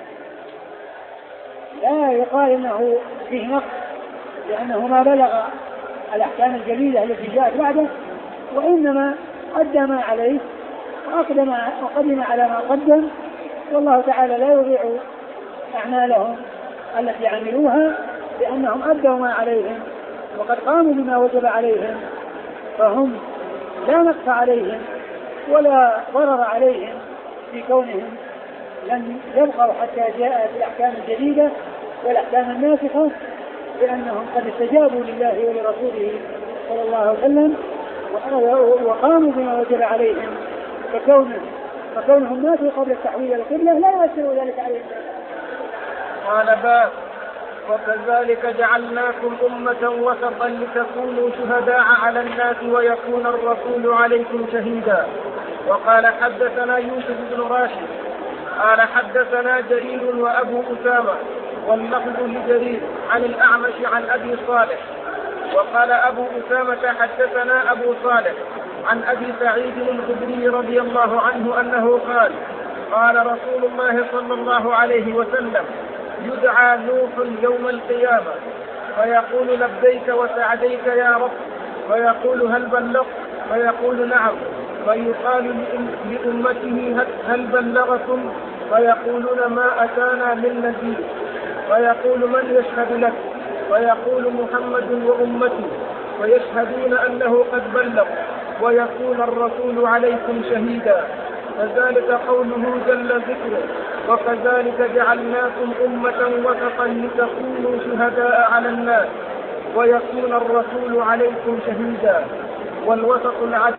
لا يقال إنه فيه نقص لأنه ما بلغ الأحكام الجديدة التي جاءت بعده، وإنما قدم عليه وأقدم وقدم على ما قدم، والله تعالى لا يضيع أعمالهم التي عملوها لأنهم أدوا ما عليهم وقد قاموا بما وجب عليهم، فهم لا نقص عليهم ولا ضرر عليهم في كونهم لم يبقوا حتى جاءت الأحكام الجديدة والأحكام الناسخة، لأنهم قد استجابوا لله ولرسوله صلى الله عليه وسلم وقاموا بما وجب عليهم، فكونهم فكونهم ماتوا قبل التحويل إلى القبلة لا يؤثر ذلك عليهم. قال باب وكذلك جعلناكم أمة وسطا لتكونوا شهداء على الناس ويكون الرسول عليكم شهيدا. وقال حدثنا يوسف بن راشد قال حدثنا جرير وأبو أسامة واللفظ لجرير عن الأعمش عن أبي صالح. وقال أبو أسامة حدثنا أبو صالح عن أبي سعيد الخدري رضي الله عنه أنه قال قال رسول الله صلى الله عليه وسلم: يدعى نوح يوم القيامة فيقول: لبيك وسعديك يا رب، فيقول: هل بلغت؟ فيقول: نعم. فيقال لأمته: هل بلغكم؟ فيقولون: ما أتانا من نذير. فيقول: من يشهد لك؟ فيقول: محمد وأمتي. فيشهدون أنه قد بلغ، ويكون الرسول عليكم شهيدا. فذلك قوله جل ذكره: وكذلك جعلناكم أمة وسطا لتكونوا شهداء على الناس ويكون الرسول عليكم شهيدا. والوسط العدل.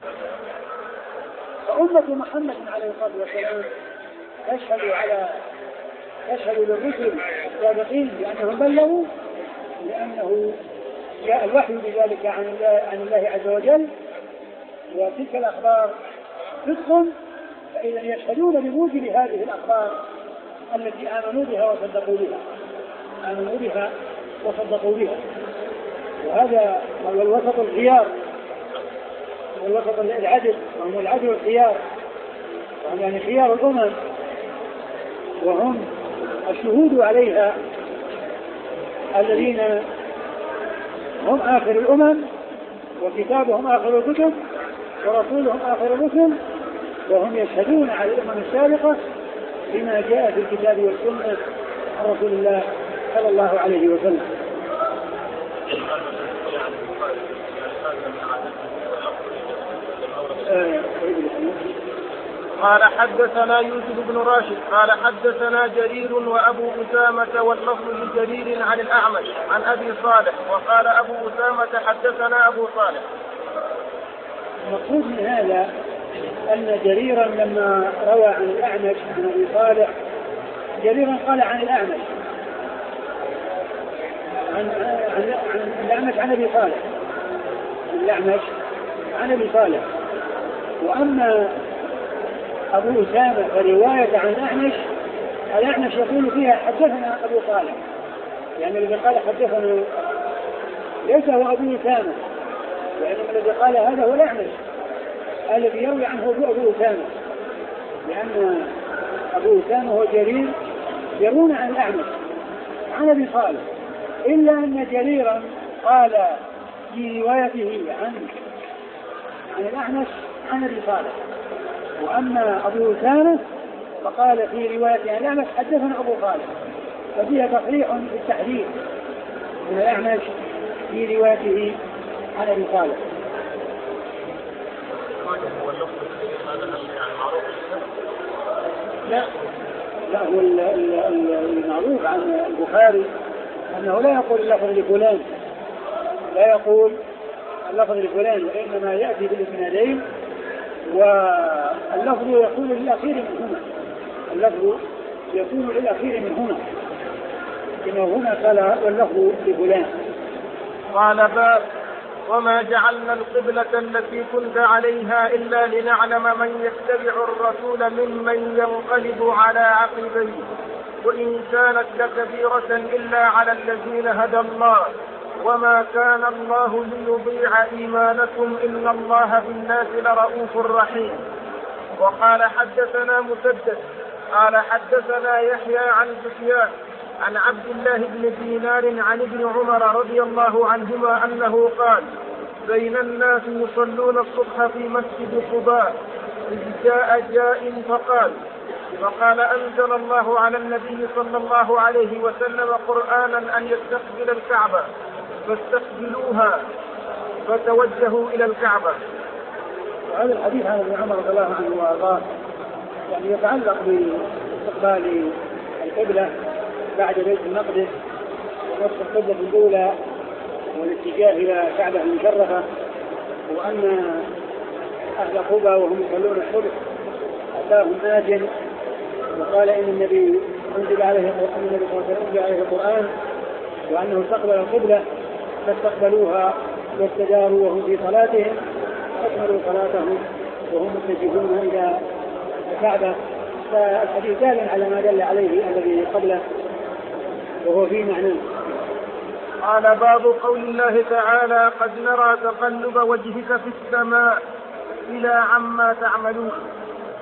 فأمة محمد عليه الصلاة والسلام تشهد على تشهد للرسل السابقين بأنهم بلغوا، لأنه جاء الوحي بذلك عن الله عن الله عز وجل، وتلك الأخبار صدق، فإذا يشهدون بموجب هذه الأخبار التي آمنوا بها وصدقوا بها آمنوا بها وصدقوا بها. وهذا هو الوسط الخيار والوسط العدل، وهم العدل والخيار، وهم يعني خيار الأمم، وهم الشهود عليها الذين هم آخر الأمم، وكتابهم آخر الكتب، ورسولهم آخر الرسل، وهم يشهدون على الأمم السابقة بما جاء في الكتاب والسنة عن رسول الله صلى الله عليه وسلم. قال حدثنا يوسف بن راشد قال حدثنا جرير وأبو أسامة واللفظ لجرير عن الأعمش عن أبي صالح، وقال أبو أسامة حدثنا أبو صالح. المقصود من هذا أن جريرا لما روى عن الأعمش عن أبي صالح، جريرا قال عن الأعمش عن, عن, عن الأعمش عن أبي صالح الأعمش عن أبي صالح. وأما أبو أسامة فرواية عن الأعمش، الأعمش يقول فيها حدثنا أبو صالح، يعني الذي قال حدثنا ليس هو أبو أسامة، وإنما الذي قال هذا هو الأعمش الذي يروي عنه هو أبو أسامة، لأن أبو أسامة هو جرير يرون عن الأعمش عن أبي صالح، إلا أن جريرا قال في روايته عن عن الأعمش عن أبي صالح، وأما أبو أسامة فقال في روايته عن الأعمش حدثنا أبو صالح، ففيها تصريح في التحديث من الأعمش في روايته عن أبي صالح. لا لا هو المعروف عن البخاري أنه لا يقول اللفظ لفلان، لا يقول اللفظ لفلان، وإنما يأتي بالإسنادين، واللفظ يكون للأخير منهما اللفظ يكون للأخير منهما كما هنا قال واللفظ لفلان. قال باب وما جعلنا القبلة التي كنت عليها إلا لنعلم من يتبع الرسول ممن ينقلب على عقبيه، وإن كانت لكبيرة إلا على الذين هدى الله، وما كان الله ليضيع إيمانكم إن الله بالناس لرؤوف رحيم. وقال حدثنا مسدد قال حدثنا يحيى عن سفيان عن عبد الله بن دينار عن ابن عمر رضي الله عنهما أنه قال: بين الناس يصلون الصبح في مسجد قباء إذ جاء جاء فقال فقال أنزل الله على النبي صلى الله عليه وسلم قرآنا أن يستقبل الكعبة فاستقبلوها فتوجهوا إلى الكعبة. وهذا الحديث عن ابن عمر رضي الله عنه وارضاه يعني يتعلق باستقبال القبلة بعد بيت المقدس ونصب القبلة الأولى والاتجاه إلى كعبة المشرفة، وأن أهل قبى وهم يصلون الصبح أتاهم آت وقال إن النبي أنزل عليه القرآن النبي صلى الله عليه وسلم أنزل عليه القرآن وأنه استقبل القبلة فاستقبلوها واستداروا وهم في صلاتهم أكملوا صلاتهم وهم متجهون إلى الكعبة. فالحديث دال على ما دل عليه الذي قبله وهو في معناه. قال باب قول الله تعالى: قد نرى تقلب وجهك في السماء إلى عما تعملون.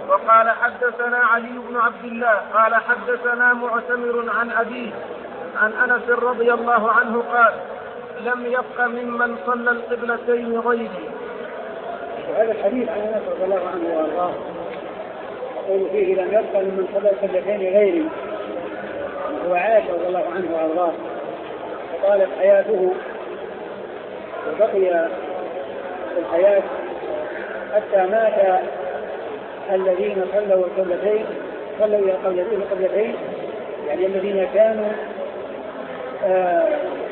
وقال حدثنا علي بن عبد الله قال حدثنا معتمر عن أبيه عن أنس رضي الله عنه قال لم يبق ممن صلى القبلتين غيري. وهذا الحديث عن أنس رضي الله عنه وأرضاه يقول فيه لم يبق ممن صلى القبلتين غيري، هو عائشة رضي الله عنه وأرضاه، وطالت حياته وبقي في الحياة حتى مات الذين صلوا القبلتين صلوا إلى القبلتين، يعني الذين كانوا آه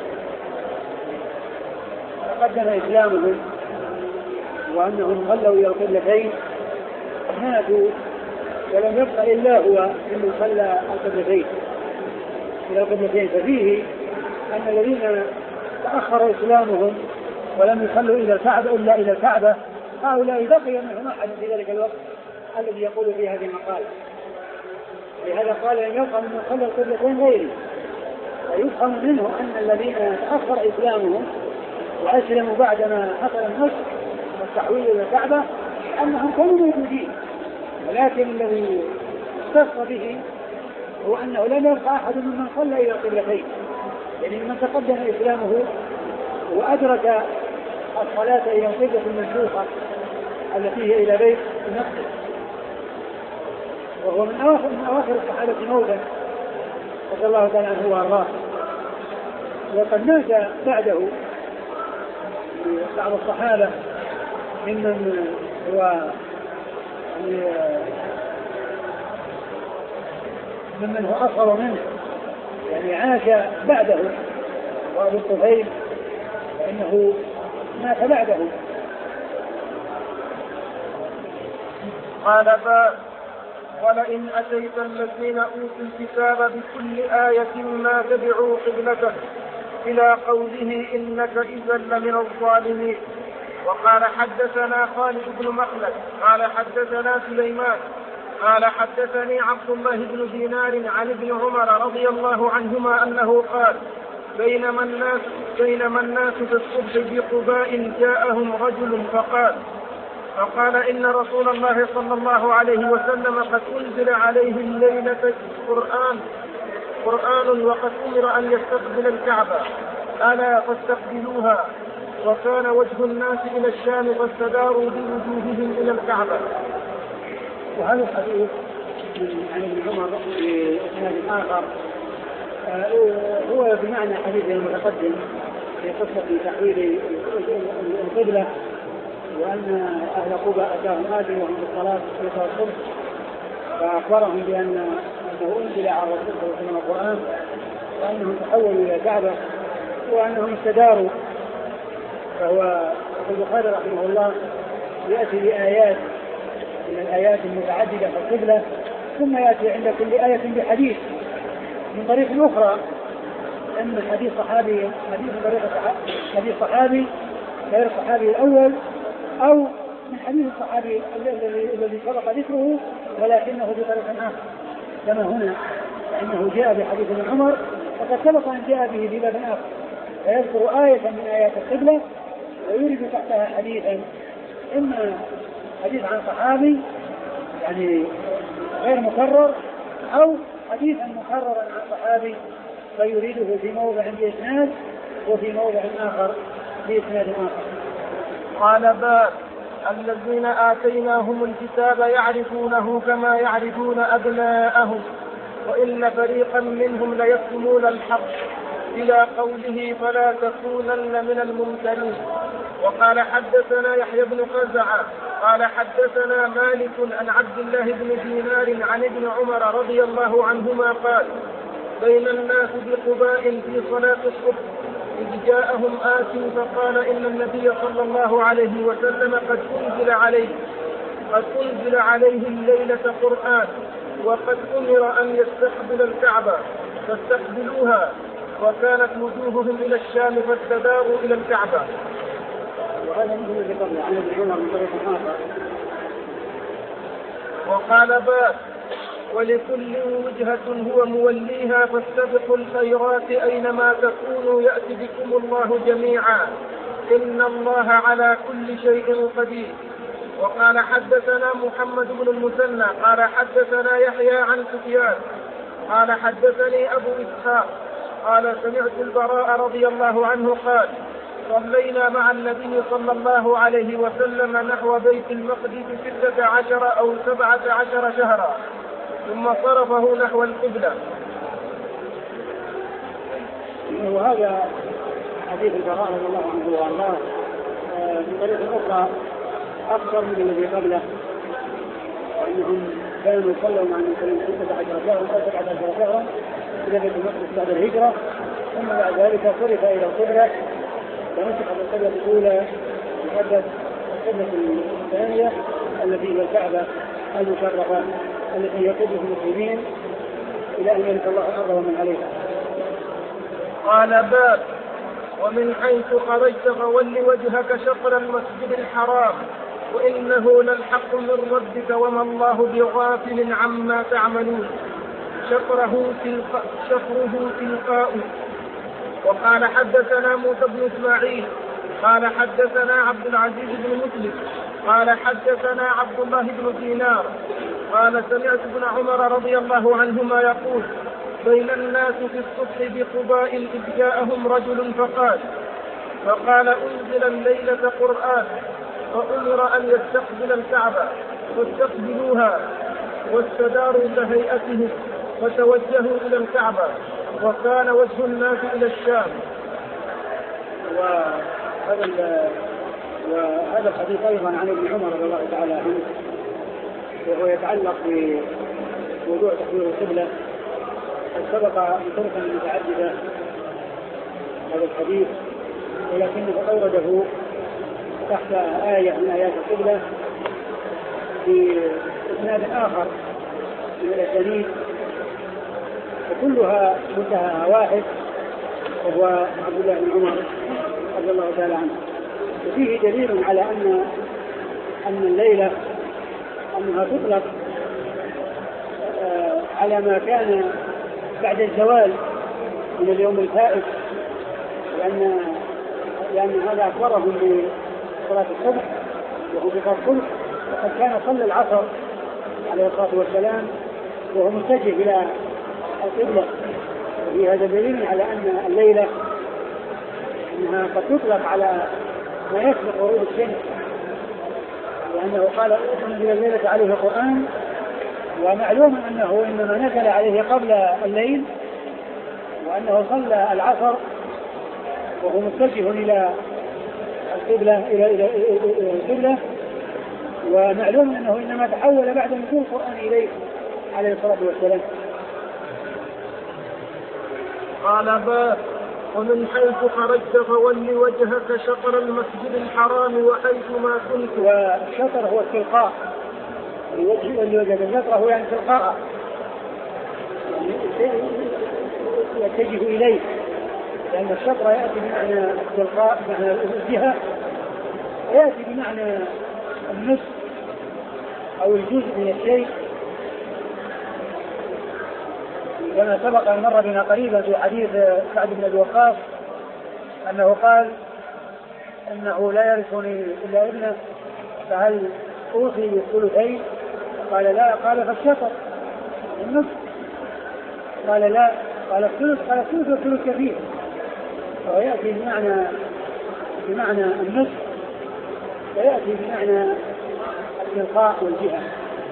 تقدم إسلامهم وأنهم صلوا إلى القبلتين ماتوا ولم يبق إلا هو ممن صلى القبلتين إلى القبلتين. ففيه أن الذين تأخر إسلامهم ولم يصلوا إلى الكعبة إلا إلى الكعبة هؤلاء بقي منهم أحد في ذلك الوقت الذي يقول في هذه المقالة. لهذا قال أن يبقى من صلى القبلتين غيري، ويفهم منه أن الذين تأخر إسلامهم وأسلموا بعدما حصل النصر والتحويل إلى الكعبة أنهم كانوا موجودين، ولكن الذي اختص به هو أنه لم يبقى أحد ممن صلى إلى القبلتين، يعني من تقدم إسلامه وأدرك الصلاة إلى القبلة المنشوخة التي هي إلى بيت المقدس، وهو من أواخر من أواخر الصحابة موتا رضي الله تعالى عنه وأرضاه. وقد مات بعده بعض الصحابة ممن هو ممن هو أصغر منه، يعني عاش بعده، وأبو الطفيل فإنه مات بعده. قال باب ولئن أتيت الذين أوتوا الكتاب بكل آية ما تبعوا قبلتك إلى قوله إنك إذا لمن الظالمين. وقال حدثنا خالد بن مخلد قال حدثنا سليمان قال حدثني عبد الله بن دينار عن ابن عمر رضي الله عنهما أنه قال بينما الناس, بينما الناس في الصبح بقباء جاءهم رجل فقال فقال إن رسول الله صلى الله عليه وسلم قد أنزل عليه الليلة قرآن قرآن وقد أمر أن يستقبل الكعبة ألا فاستقبلوها. وكان وجه الناس إلى الشام فاستداروا بوجوههم إلى الكعبة. وهذا الحديث عن ابن عمر في إسناد آخر هو بمعنى حديث المتقدم في قصة تحويل القبلة، وأن أهل قباء أتاهم آدم وهم في الصلاة في صلاة الصبح فأخبرهم بأن أنه أنزل على الرسول صلى الله عليه وسلم القرآن، وأنهم تحولوا إلى الكعبة وأنهم استداروا. فهو البخاري رحمه الله يأتي بآيات من الآيات المتعددة في القبلة، ثم يأتي عند كل آية بحديث من طريق أخرى، إما حديث صحابي حديث من طريق حديث صحابي غير الصحابي الأول، أو من حديث الصحابي الذي سبق ذكره ولكنه بطريق آخر، كما هنا فإنه جاء بحديث ابن عمر وقد سبق أن جاء به بباب آخر، فيذكر آية من آيات القبلة ويريد تحتها حديثا، إما حديث عن صحابي يعني غير مكرر، أو حديثا مكررا عن صحابي فيريده في موضع بإسناد وفي موضع آخر بإسناد آخر. قال باب الذين آتيناهم الكتاب يعرفونه كما يعرفون أبناءهم وإن فريقا منهم ليكتمون الحق إلى قوله فلا تكونن من الممترين. وقال حدثنا يحيى بن قزعة قال حدثنا مالك عن عبد الله بن دينار عن ابن عمر رضي الله عنهما قال بين الناس بقباء في صلاة الصبح إذ جاءهم آت فقال إن النبي صلى الله عليه وسلم قد أنزل عليه قد أنزل عليه الليلة قرآن وقد أمر أن يستقبل الكعبة فاستقبلوها وكانت وجوههم إلى الشام فاستداروا إلى الكعبة. وهذا مثل ذكرنا عن ابن عمر من طريق آخر. وقال باب ولكل وجهة هو موليها فاستبقوا الخيرات أينما تكونوا يأتي بكم الله جميعا إن الله على كل شيء قدير. وقال حدثنا محمد بن المثنى قال حدثنا يحيى عن سفيان قال حدثني أبو إسحاق قال سمعت البراء رضي الله عنه قال صلينا مع النبي صلى الله عليه وسلم نحو بيت المقدس ستة عشر أو سبعة عشر شهرا ثم صرفه نحو القبلة. وهذا حديث البراء رضي الله عنه وارضاه من طريق أخرى أكثر من الذي قبله، وأنهم كانوا يصلوا مع النبي ستة عشر شهرا أو سبعة عشر شهرا إلى بيت المقدس بعد الهجرة، ثم بعد ذلك صرف إلى القبلة ونسخت القبلة الأولى وحدث القبلة الثانية التي هي الكعبة المشرفة التي يقود المسلمين إلى أن يرث الله الأرض ومن عليها. قال باب ومن حيث خرجت فول وجهك شطر المسجد الحرام وإنه للحق من ربك وما الله بغافل عما تعملون شطره تلقاء شطره تلقاء. وقال حدثنا موسى بن إسماعيل قال حدثنا عبد العزيز بن مسلم قال حدثنا عبد الله بن دينار قال سمعت ابن عمر رضي الله عنهما يقول بين الناس في الصبح بقباء إذ جاءهم رجل فقال فقال أنزل الليلة قرآن فأمر أن يستقبل الكعبة فاستقبلوها واستداروا كهيئتهم فتوجهوا إلى الكعبة وكان وجه الناس إلى الشام. وهذا وهذا الحديث أيضا عن ابن عمر رضي الله تعالى عنه وهو يتعلق بموضوع تحويل القبلة. سبق بطرق متعددة هذا الحديث ولكنه أورده تحت آية من آيات القبلة بإسناد آخر من الأسانيد وكلها منتهى واحد وهو عبد الله بن عمر رضي الله تعالى عنه. وفيه دليل على أن أن الليلة أنها تطلق على ما كان بعد الزوال من اليوم الفائت، لأن لأن هذا أخبرهم بصلاة الصبح وهو بقى الصبح وقد كان صلى العصر عليه الصلاة والسلام وهو متجه إلى القبلة. وفي هذا دليل على أن الليلة أنها قد تطلق على ما يسبق غروب الشمس، لأنه قال أنزل الليلة عليه القرآن، ومعلوم أنه إنما نزل عليه قبل الليل وأنه صلى العصر وهو متجه إلى القبلة إلى إلى إلى القبلة، ومعلوم أنه إنما تحول بعد نزول القرآن إليه عليه الصلاة والسلام. قال باب ومن حيث خرجت فول وجهك شطر المسجد الحرام وحيث ما كنت. والشطر هو التلقاء، الوجه اللي وجد الشطر هو يعني تلقاء يعني يتجه إليه، لأن الشطر يأتي بمعنى التلقاء بمعنى الجهة ويأتي بمعنى النصف أو الجزء من الشيء، كما سبق أن مر بنا قريبا في حديث سعد بن أبي وقاص أنه قال أنه لا يرثني إلا ابنه فهل أوصي بالثلثين؟ قال لا، قال فالشطر النصف، قال لا، قال الثلث، قال الثلث والثلث كثير، فهو يأتي بمعنى بمعنى النصف ويأتي بمعنى التلقاء والجهة.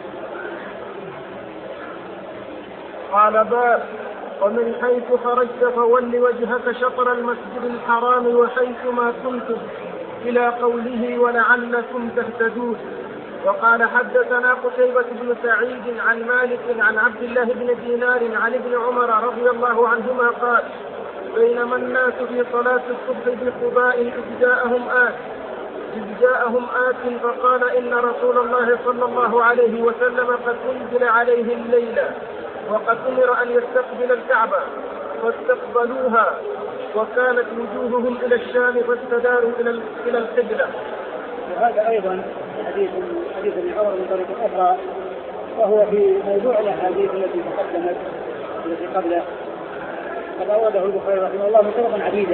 قال باب ومن حيث خرجت فول وجهك شطر المسجد الحرام وحيث ما كنتم إلى قوله ولعلكم تهتدون. وقال حدثنا قتيبة بن سعيد عن مالك عن عبد الله بن دينار عن ابن عمر رضي الله عنهما قال بينما الناس في صلاة الصبح بقباء إذ جاءهم آت إذ جاءهم آت فقال إن رسول الله صلى الله عليه وسلم قد أنزل عليه الليلة وقد أمر أن يستقبل الكعبة فاستقبلوها وكانت وجوههم إلى الشام فاستداروا إلى إلى القبلة. وهذا أيضا حديث حديث ابن عمر من طريق أخرى وهو في موضوع الأحاديث التي تقدمت التي قبله، قد أورده البخاري رحمه الله من طرق عديدة.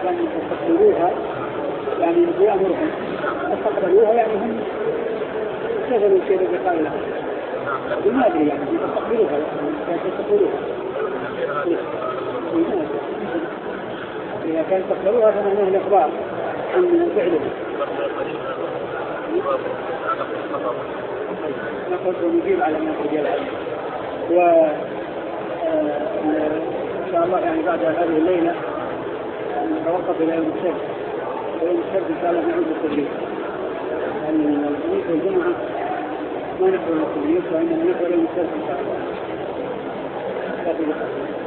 كان تستقبلوها يعني في أمرهم تستقبلوها يعني هم استغلوا الشيء الذي قال لهم ما أدري يعني تستقبلوها يعني تستقبلوها إذا كان تستقبلوها فمعناه الإخبار عن فعله نقول ونجيب على ما تجيب عليه و إن شاء الله يعني بعد هذه الليلة نتوقف إلى يوم السبت ويوم السبت إن شاء الله نعود للتدريس لأن الخميس والجمعة ما نحضر التدريس وإنما نحضر يوم السبت إن شاء الله.